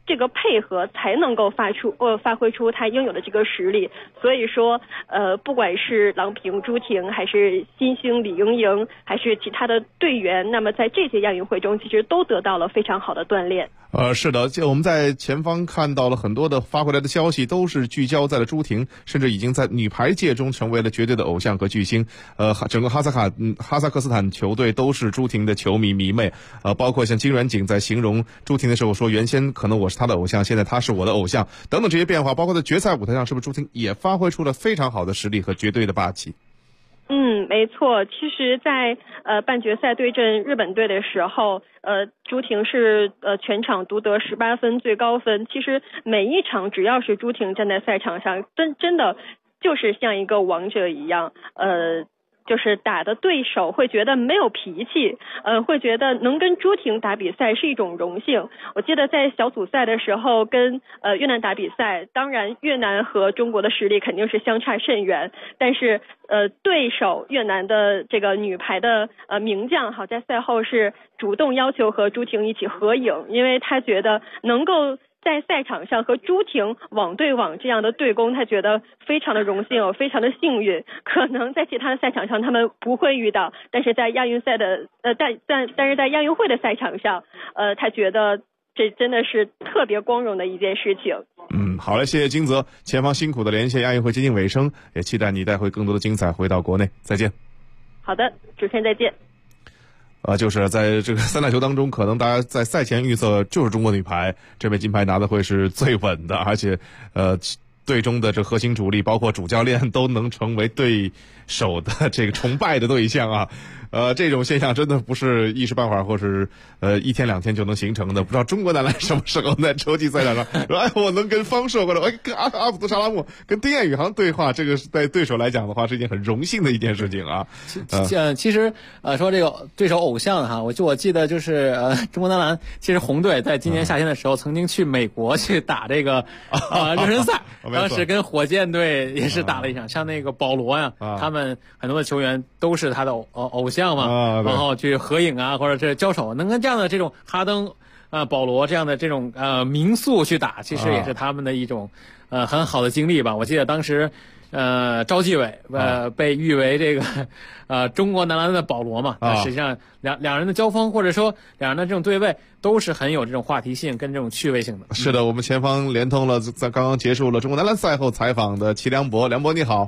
这个配合才能够发挥出他应有的这个实力。所以说不管是郎平、朱婷，还是新星李盈莹，还是其他的队员，那么在这届亚运会中其实都得到了非常好的锻炼。 是的，我们在前方看到了很多的发回来的消息，都是聚焦在了朱婷，甚至已经在女排界中成为了绝对的偶像和巨星。整个哈萨克斯坦球队都是朱婷的球迷迷妹。包括像金软景在形容朱婷的时候说，原先可能我是她的偶像，现在她是我的偶像，等等这些变化，包括在决赛舞台上，是不是朱婷也发挥出了非常好的实力和绝对的霸气？ 没错。其实在半决赛对阵日本队的时候，朱婷是全场独得18分最高分。其实每一场只要是朱婷站在赛场上，真的就是像一个王者一样，就是打的对手会觉得没有脾气，会觉得能跟朱婷打比赛是一种荣幸。我记得在小组赛的时候跟越南打比赛，当然越南和中国的实力肯定是相差甚远，但是对手越南的这个女排的名将好在赛后是主动要求和朱婷一起合影，因为他觉得能够在赛场上和朱婷网对网这样的对攻，他觉得非常的荣幸，非常的幸运。可能在其他的赛场上他们不会遇到，但是在亚运赛的但是在亚运会的赛场上，他觉得这真的是特别光荣的一件事情。 好嘞，谢谢金泽，前方辛苦的连线，亚运会接近尾声，也期待你带回更多的精彩回到国内，再见。 好的，主持人再见。 就是在这个三大球当中，可能大家在赛前预测就是中国女排这枚金牌拿的会是最稳的，而且队中的这核心主力包括主教练都能成为对手的这个崇拜的对象啊。这种现象真的不是一时半会儿或是一天两天就能形成的。不知道中国男篮什么时候在洲际赛场上说，哎，我能跟方硕或者跟阿卜杜沙拉木跟丁彦雨航对话，这个是对对手来讲的话是一件很荣幸的一件事情啊。 其实说这个对手偶像哈，我记得就是中国男篮其实红队在今年夏天的时候曾经去美国去打这个热身赛，当时跟火箭队也是打了一场，像那个保罗呀，他们很多的球员都是他的偶像嘛，然后去合影啊，或者是交手，能跟这样的这种哈登保罗这样的这种名宿去打，其实也是他们的一种很好的经历吧。我记得当时赵继伟被誉为这个中国男篮的保罗嘛，实际上两人的交锋或者说两人的这种对位都是很有这种话题性跟这种趣味性的。 是的，我们前方连通了在刚刚结束了中国男篮赛后采访的齐梁博，梁博你好。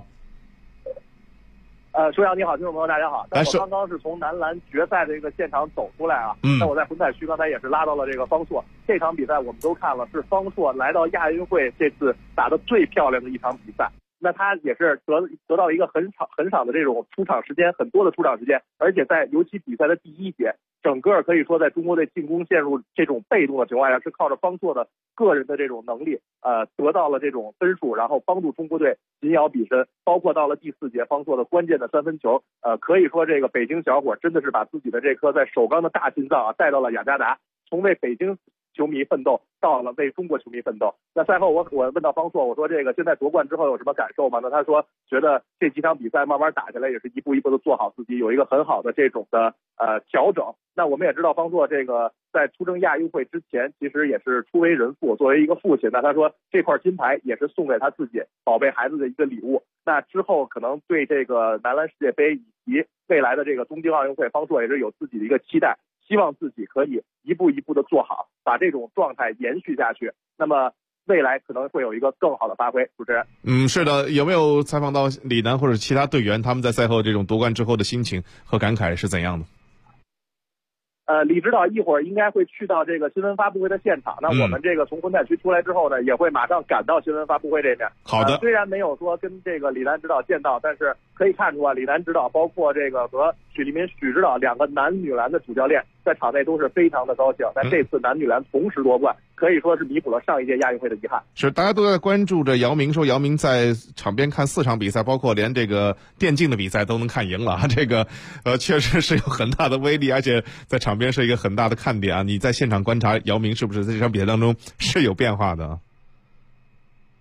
舒阳你好，听众朋友大家好。但我刚刚是从男篮决赛的这个现场走出来啊，那我在混赛区刚才也是拉到了这个方硕。这场比赛我们都看了，是方硕来到亚运会这次打的最漂亮的一场比赛。那他也是得到一个很少的这种出场时间，很多的出场时间，而且在尤其比赛的第一节，整个可以说在中国队进攻陷入这种被动的情况下，是靠着方硕的个人的这种能力，得到了这种分数，然后帮助中国队紧咬比分。包括到了第4节，方硕的关键的3分球，可以说这个北京小伙真的是把自己的这颗在首钢的大心脏带到了雅加达，从为北京球迷奋斗到了为中国球迷奋斗。那赛后我问到方硕，我说这个现在夺冠之后有什么感受吗？那他说觉得这几场比赛慢慢打下来，也是一步一步的做好自己，有一个很好的这种的调整。那我们也知道方硕这个在出征亚运会之前其实也是初为人父，作为一个父亲，那他说这块金牌也是送给他自己宝贝孩子的一个礼物。那之后可能对这个男篮世界杯以及未来的这个东京奥运会，方硕也是有自己的一个期待，希望自己可以一步一步的做好，把这种状态延续下去。那么未来可能会有一个更好的发挥。主持人， 是的，有没有采访到李楠或者其他队员，他们在赛后这种夺冠之后的心情和感慨是怎样的？ 李指导一会儿应该会去到这个新闻发布会的现场。那我们这个从混赛区出来之后呢，也会马上赶到新闻发布会这边。 好的。 虽然没有说跟这个李楠指导见到，但是可以看出啊，李楠指导包括这个和许立民许指导两个男女篮的主教练在场内都是非常的高兴。但这次男女篮同时夺冠，可以说是弥补了上一届亚运会的遗憾。 是，大家都在关注着姚明，说姚明在场边看4场比赛，包括连这个电竞的比赛都能看赢了，这个确实是有很大的威力，而且在场边是一个很大的看点啊！你在现场观察姚明是不是在这场比赛当中是有变化的？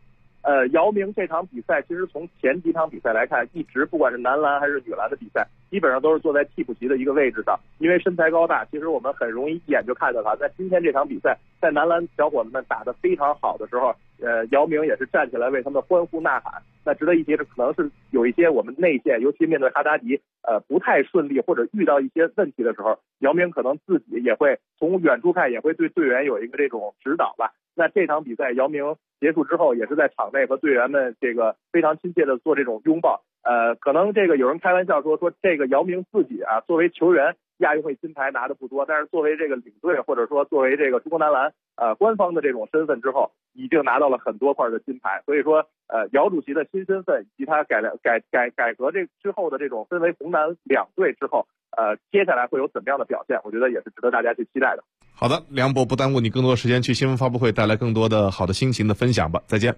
姚明这场比赛其实从前几场比赛来看，一直不管是男篮还是女篮的比赛，基本上都是坐在替补席的一个位置上。因为身材高大，其实我们很容易一眼就看到他。在今天这场比赛，在男篮小伙子们打得非常好的时候，姚明也是站起来为他们欢呼呐喊。那值得一提的可能是有一些我们内线，尤其面对哈达迪，不太顺利或者遇到一些问题的时候，姚明可能自己也会从远处看，也会对队员有一个这种指导吧。那这场比赛姚明结束之后，也是在场内和队员们这个非常亲切的做这种拥抱。可能这个有人开玩笑说这个姚明自己啊，作为球员亚运会金牌拿的不多，但是作为这个领队或者说作为这个中国男篮官方的这种身份之后，已经拿到了很多块的金牌。所以说姚主席的新身份以及他改革这之后的这种分为红蓝两队之后，接下来会有怎么样的表现，我觉得也是值得大家去期待的。 好的，梁博不耽误你更多时间去新闻发布会，带来更多的好的心情的分享吧。再见。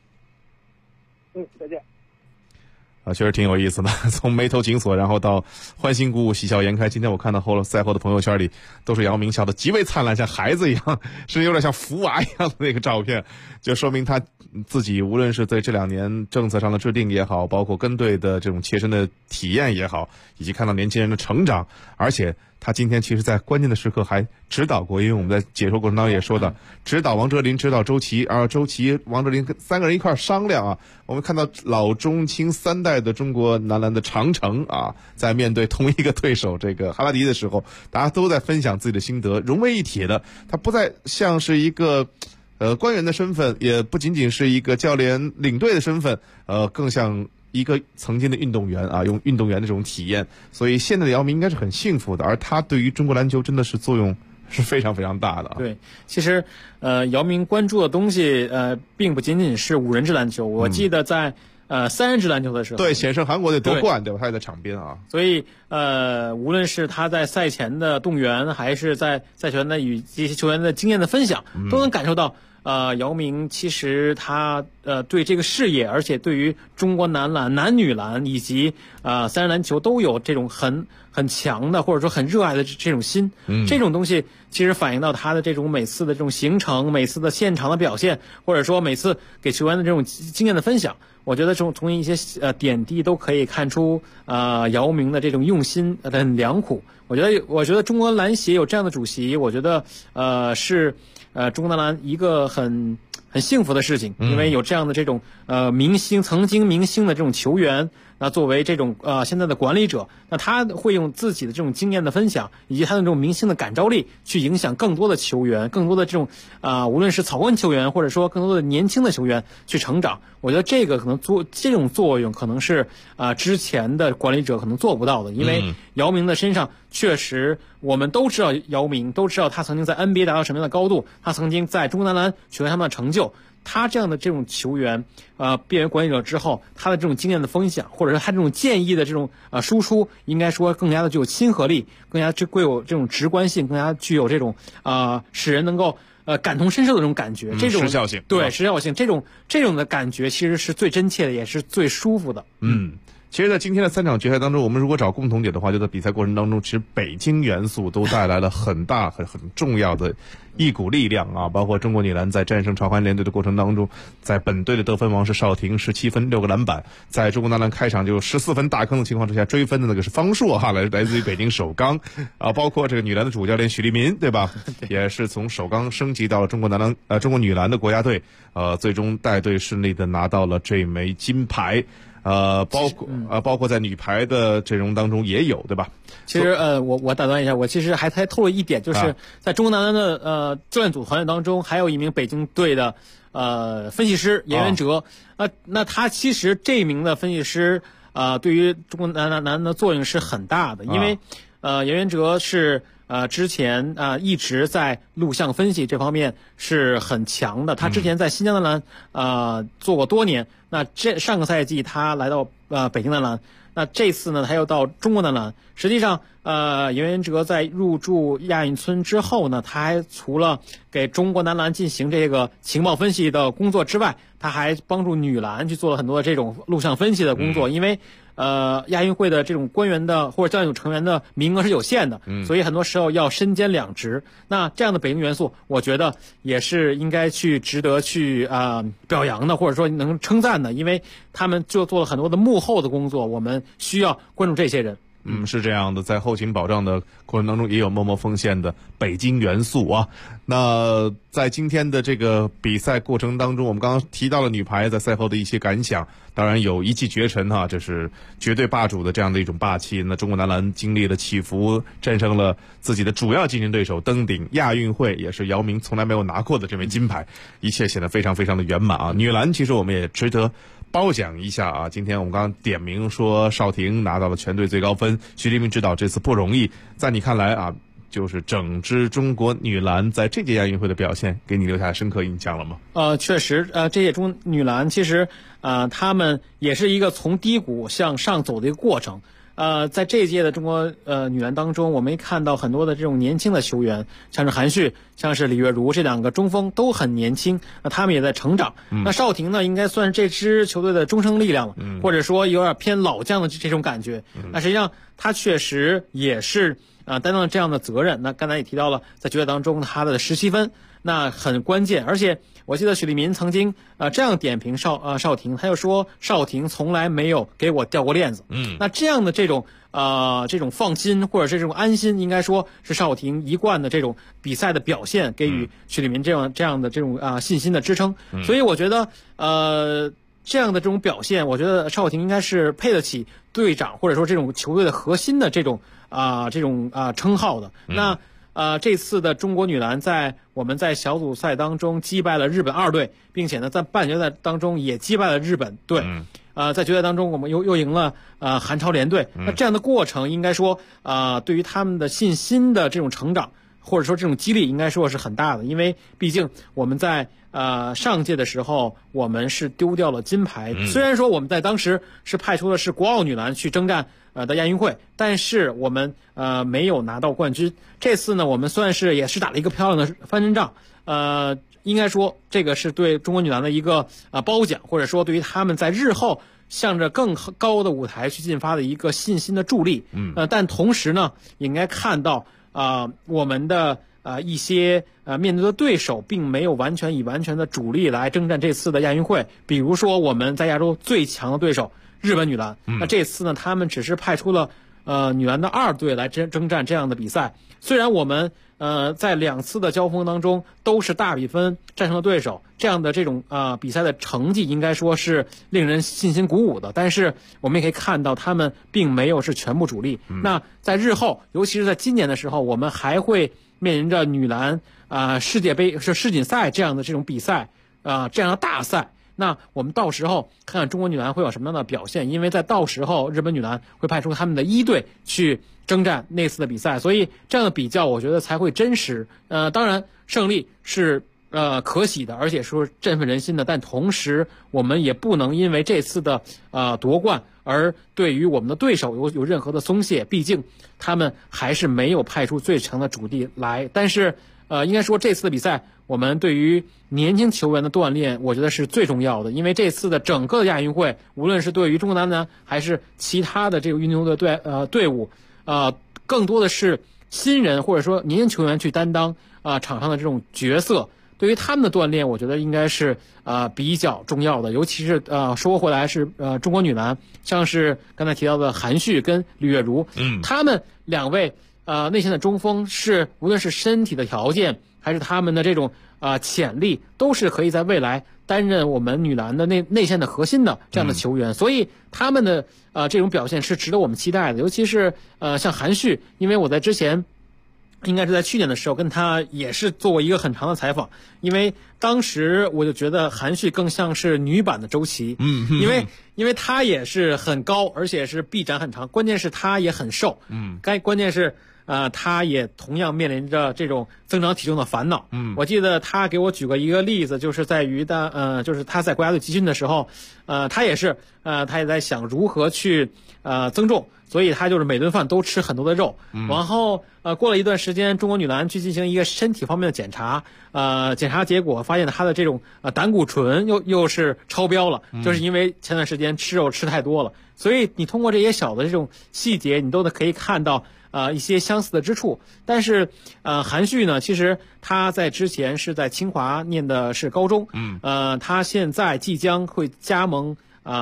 再见。 确实挺有意思的，从眉头紧锁，然后到欢欣鼓舞、喜笑颜开。今天我看到赛后的朋友圈里，都是姚明笑得极为灿烂，像孩子一样，甚至有点像福娃一样的那个照片，就说明他自己无论是对这2年政策上的制定也好，包括跟队的这种切身的体验也好，以及看到年轻人的成长，而且他今天其实在关键的时刻还指导过，因为我们在解说过程当中也说的，指导王哲林，指导周琦，周琦、王哲林3个人一块商量啊。我们看到老中青3代的中国男篮的长城啊，在面对同一个对手这个哈拉迪的时候，大家都在分享自己的心得，融为一体的。他不再像是一个官员的身份，也不仅仅是一个教练领队的身份，更像一个曾经的运动员啊，用运动员的这种体验，所以现在的姚明应该是很幸福的，而他对于中国篮球真的是作用是非常非常大的啊。 对，其实姚明关注的东西并不仅仅是5人制篮球，我记得在3人制篮球的时候， 对，险胜韩国的夺冠，对吧？他也在场边啊。 所以无论是他在赛前的动员，还是在赛前的与这些球员的经验的分享，都能感受到姚明其实他对这个事业，而且对于中国男篮、男女篮以及3人篮球都有这种很强的或者说很热爱的这种心。这种东西其实反映到他的这种每次的这种行程、每次的现场的表现，或者说每次给球员的这种经验的分享，我觉得从一些点滴都可以看出姚明的这种用心很良苦。我觉得中国篮协有这样的主席，我觉得是中国男篮一个很幸福的事情，因为有这样的这种明星，曾经明星的这种球员，那作为这种现在的管理者，那他会用自己的这种经验的分享，以及他的这种明星的感召力，去影响更多的球员，更多的这种无论是草根球员，或者说更多的年轻的球员去成长。我觉得这个可能这种作用可能是之前的管理者可能做不到的，因为姚明的身上确实我们都知道，姚明都知道他曾经在 NBA 达到什么样的高度，他曾经在中国男篮取得他们的成就。他这样的这种球员，变为管理者之后，他的这种经验的分享，或者说他这种建议的这种输出，应该说更加的具有亲和力，更加具有这种直观性，更加具有这种使人能够感同身受的这种感觉，这种时效性， 对时效性，这种的感觉其实是最真切的，也是最舒服的。 其实在今天的3场决赛当中，我们如果找共同点的话，就在比赛过程当中，其实北京元素都带来了很大很重要的一股力量啊！包括中国女篮在战胜朝韩联队的过程当中，在本队的得分王是邵婷，17分6个篮板，在中国男篮开场就14分大坑的情况之下，追分的那个是方硕哈，来自于北京首钢啊，包括这个女篮的主教练许利民，对吧？也是从首钢升级到了中国女篮的国家队，最终带队顺利的拿到了这枚金牌。包括在女排的阵容当中也有，对吧？ 其实我打断一下，我其实还透露一点，就是在中国男篮的教练组团队当中，还有一名北京队的分析师严元哲。那他其实这名的分析师对于中国男篮的作用是很大的，因为严元哲是之前一直在录像分析这方面是很强的。他之前在新疆男篮做过多年。那上个赛季他来到北京男篮，那这次呢他又到中国男篮。实际上严元哲在入驻亚运村之后呢，他还除了给中国男篮进行这个情报分析的工作之外，他还帮助女篮去做了很多这种录像分析的工作。因为亚运会的这种官员的或者教练组成员的名额是有限的，所以很多时候要身兼两职。那这样的北京元素，我觉得也是应该去值得去表扬的，或者说能称赞的，因为他们就做了很多的幕后的工作，我们需要关注这些人。 是这样的，在后勤保障的过程当中，也有默默奉献的北京元素啊。那在今天的这个比赛过程当中，我们刚刚提到了女排在赛后的一些感想，当然有一骑绝尘哈，这是绝对霸主的这样的一种霸气。那中国男篮经历了起伏，战胜了自己的主要竞争对手，登顶亚运会，也是姚明从来没有拿过的这枚金牌，一切显得非常非常的圆满啊。女篮其实我们也值得褒奖一下啊！今天我们刚刚点名说邵婷拿到了全队最高分，徐立明指导这次不容易。在你看来啊，就是整支中国女篮在这届亚运会的表现，给你留下深刻印象了吗？ 确实，这届中女篮其实她们也是一个从低谷向上走的一个过程。在这一届的中国女篮当中，我们看到很多的这种年轻的球员，像是韩旭，像是李月如，这两个中锋都很年轻，那他们也在成长。那邵婷呢，应该算是这支球队的中生力量了，或者说有点偏老将的这种感觉。那实际上他确实也是担当了这样的责任。那刚才也提到了，在决赛当中他的17分，那很关键。而且我记得许利民曾经这样点评邵婷，他就说邵婷从来没有给我掉过链子。那这样的这种放心或者是这种安心，应该说是邵婷一贯的这种比赛的表现，给予许利民这样的这种信心的支撑。所以我觉得这样的这种表现，我觉得邵婷应该是配得起队长或者说这种球队的核心的这种称号的。那这次的中国女篮我们在小组赛当中击败了日本2队，并且呢在半决赛当中也击败了日本队。在决赛当中我们又赢了韩超联队。那这样的过程应该说对于他们的信心的这种成长或者说这种激励应该说是很大的，因为毕竟我们在上届的时候我们是丢掉了金牌，虽然说我们在当时是派出的是国奥女篮去征战的亚运会，但是我们没有拿到冠军。这次呢我们算是也是打了一个漂亮的翻身仗，应该说这个是对中国女篮的一个褒奖，或者说对于他们在日后向着更高的舞台去进发的一个信心的助力。但同时呢也应该看到我们的一些面对的对手并没有完全的主力来征战这次的亚运会。比如说我们在亚洲最强的对手日本女篮，那这次呢他们只是派出了女篮的2队来征战这样的比赛。虽然我们在2次的交锋当中都是大比分战胜了对手，这样的这种比赛的成绩应该说是令人信心鼓舞的，但是我们也可以看到他们并没有是全部主力。那在日后尤其是在今年的时候，我们还会面临着女篮世界杯世锦赛这样的这种比赛这样的大赛。那我们到时候看看中国女篮会有什么样的表现，因为在到时候日本女篮会派出他们的1队去征战那次的比赛，所以这样的比较我觉得才会真实。当然胜利是可喜的，而且说振奋人心的，但同时我们也不能因为这次的夺冠而对于我们的对手有任何的松懈，毕竟他们还是没有派出最强的主力来。但是应该说这次的比赛我们对于年轻球员的锻炼我觉得是最重要的，因为这次的整个的亚运会无论是对于中国男篮还是其他的这个运动的队伍更多的是新人或者说年轻球员去担当场上的这种角色，对于他们的锻炼我觉得应该是比较重要的。尤其是说回来是中国女篮，像是刚才提到的韩旭跟李月如，他们2位内线的中锋是无论是身体的条件还是他们的这种潜力，都是可以在未来担任我们女篮的内线的核心的这样的球员，所以他们的这种表现是值得我们期待的。尤其是像韩旭，因为我在之前应该是在去年的时候跟他也是做过一个很长的采访，因为当时我就觉得韩旭更像是女版的周琦，因为他也是很高，而且是臂展很长，关键是他也很瘦，关键是他也同样面临着这种增长体重的烦恼。我记得他给我举过一个例子，就是在于就是他在国家队集训的时候，他也在想如何去增重，所以他就是每顿饭都吃很多的肉。然后过了一段时间，中国女篮去进行一个身体方面的检查，检查结果发现他的这种胆固醇又是超标了，就是因为前段时间吃肉吃太多了。所以你通过这些小的这种细节，你都可以看到一些相似的之处。但是韩旭呢，其实他在之前是在清华念的是高中，他现在即将会加盟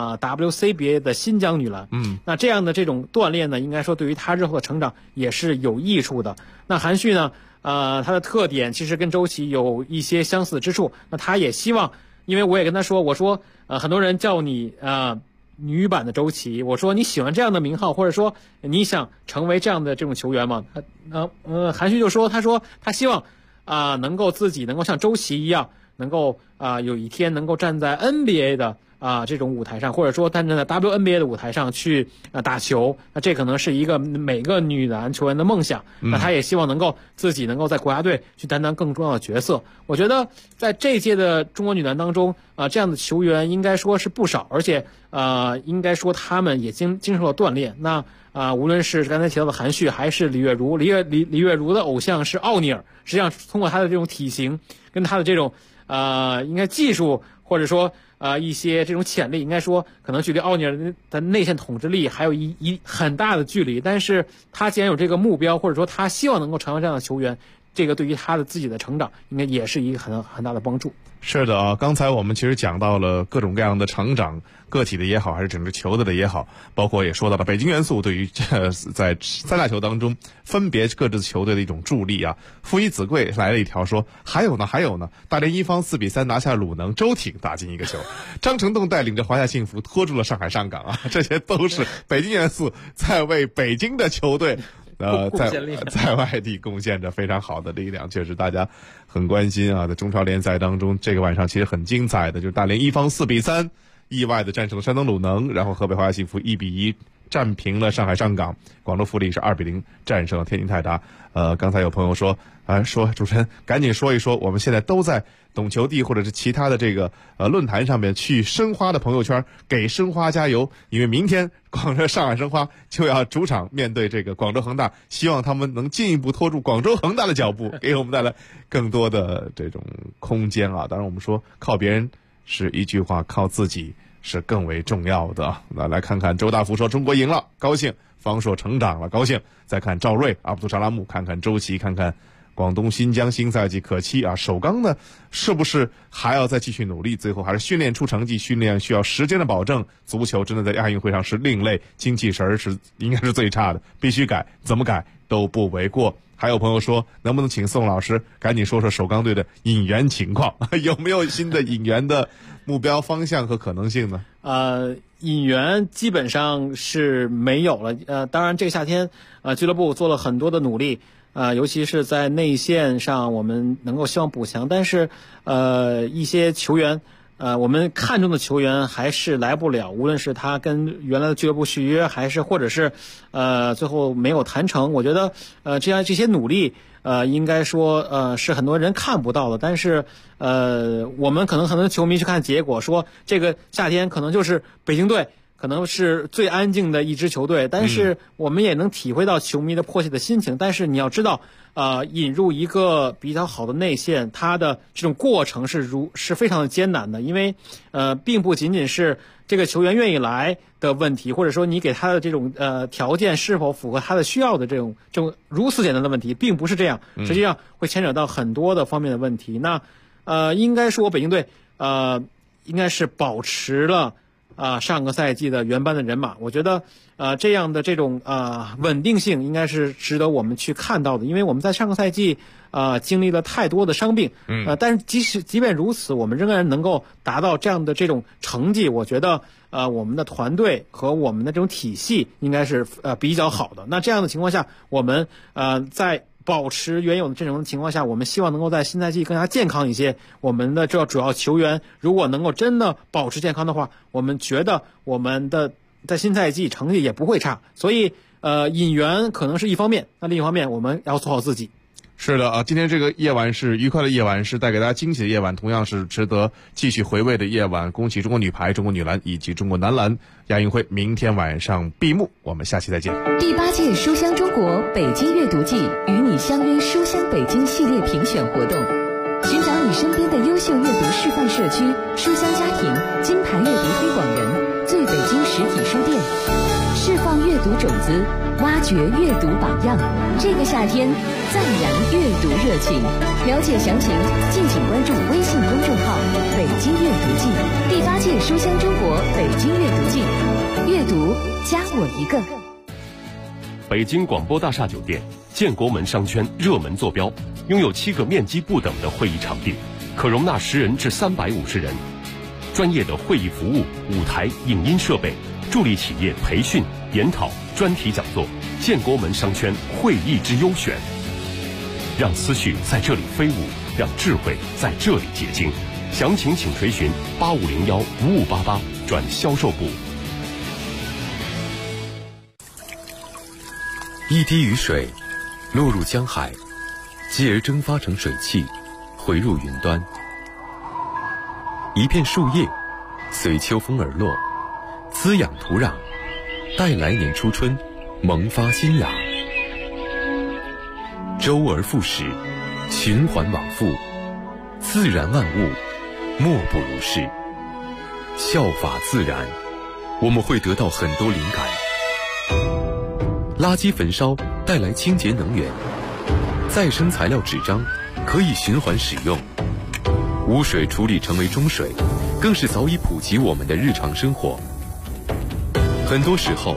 WCBA 的新疆女篮，那这样的这种锻炼呢，应该说对于他日后的成长也是有益处的。那韩旭呢，他的特点其实跟周琦有一些相似之处，那他也希望，因为我也跟他说，我说很多人叫你女版的周琦，我说你喜欢这样的名号，或者说你想成为这样的这种球员吗？韩旭就说，他说他希望自己能够像周琦一样，能够有一天能够站在 NBA 的这种舞台上，或者说站在 WNBA 的舞台上去打球。那这可能是一个每个女篮球员的梦想。那他也希望自己能够在国家队去担当更重要的角色。我觉得在这一届的中国女篮当中这样的球员应该说是不少，而且应该说他们也经受了锻炼。那无论是刚才提到的韩旭，还是李月如，李月如的偶像是奥尼尔，实际上通过他的这种体型跟他的这种应该技术，或者说一些这种潜力，应该说可能距离奥尼尔的内线统治力还有一很大的距离。但是他既然有这个目标，或者说他希望能够成为这样的球员，这个对于他的自己的成长应该也是一个很大的帮助。 是的刚才我们其实讲到了各种各样的成长，个体的也好，还是整支球队的也好，包括也说到了北京元素对于在三大球当中分别各支球队的一种助力负一子贵来了一条说，还有呢，大连一方4-3拿下鲁能，周挺打进一个球，张成栋带领着华夏幸福拖住了上海上港这些都是北京元素在为北京的球队在外地贡献着非常好的力量，确实大家很关心在中超联赛当中，这个晚上其实很精彩的，就是大连一方4-3意外的战胜了山东鲁能，然后河北华夏幸福1-1战平了上海上港，广州富力是2-0战胜了天津泰达。刚才有朋友说主持人赶紧说一说，我们现在都在懂球帝或者是其他的这个论坛上面去申花的朋友圈给申花加油，因为明天上海申花就要主场面对这个广州恒大，希望他们能进一步拖住广州恒大的脚步，给我们带来更多的这种空间当然我们说靠别人是一句话，靠自己是更为重要的。那来看看周大福说中国赢了高兴，方硕成长了高兴，再看赵睿、阿卜杜沙拉木，看看周琦，看看广东新疆新赛季可期首钢呢是不是还要再继续努力，最后还是训练出成绩，训练需要时间的保证。足球真的在亚运会上是另类，精气神是应该是最差的，必须改，怎么改都不为过。还有朋友说能不能请宋老师赶紧说说首钢队的引援情况，有没有新的引援的目标方向和可能性呢？ 引援基本上是没有了。当然这个夏天俱乐部做了很多的努力，尤其是在内线上我们能够希望补强，但是一些球员我们看中的球员还是来不了，无论是他跟原来的俱乐部续约，还是或者是最后没有谈成。我觉得这些努力应该说是很多人看不到的，但是我们可能很多球迷去看结果，说这个夏天可能就是北京队可能是最安静的一支球队，但是我们也能体会到球迷的迫切的心情。但是你要知道引入一个比较好的内线，它的这种过程是非常的艰难的，因为并不仅仅是这个球员愿意来的问题，或者说你给他的这种条件是否符合他的需要的这种如此简单的问题，并不是这样，实际上会牵扯到很多的方面的问题。那应该说北京队应该是保持了上个赛季的原班的人马，我觉得这样的这种稳定性应该是值得我们去看到的，因为我们在上个赛季经历了太多的伤病，但是即便如此，我们仍然能够达到这样的这种成绩，我觉得我们的团队和我们的这种体系应该是比较好的。那这样的情况下，我们在保持原有的阵容的情况下，我们希望能够在新赛季更加健康一些。我们的这主要球员如果能够真的保持健康的话，我们觉得我们的在新赛季成绩也不会差。所以引援可能是一方面，那另一方面我们要做好自己。 是的啊，今天这个夜晚是愉快的夜晚，是带给大家惊喜的夜晚，同样是值得继续回味的夜晚。恭喜中国女排、中国女篮以及中国男篮亚运会明天晚上闭幕，我们下期再见。 第8届书香中国北京阅读季与你相约书香北京系列评选活动，寻找你身边的优秀阅读示范社区、书香家庭、金牌阅读推广人、最北京实体书店，释放阅读种子，挖掘阅读榜样。这个夏天赞扬阅读热情，了解详情敬请关注微信公众号北京阅读季。第8届书香中国北京阅读季，阅读加我一个。 北京广播大厦酒店建国门商圈热门坐标，拥有7个面积不等的会议场地，可容纳10人至350人，专业的会议服务、舞台、影音设备，助力企业培训、研讨、专题讲座。建国门商圈会议之优选，让思绪在这里飞舞，让智慧在这里结晶。详情请垂询8501-5588转销售部。 一滴雨水落入江海，继而蒸发成水汽，回入云端。一片树叶随秋风而落，滋养土壤，待来年初春萌发新芽。周而复始，循环往复，自然万物莫不如是。效法自然，我们会得到很多灵感。垃圾焚烧带来清洁能源，再生材料纸张可以循环使用，污水处理成为中水，更是早已普及我们的日常生活。很多时候，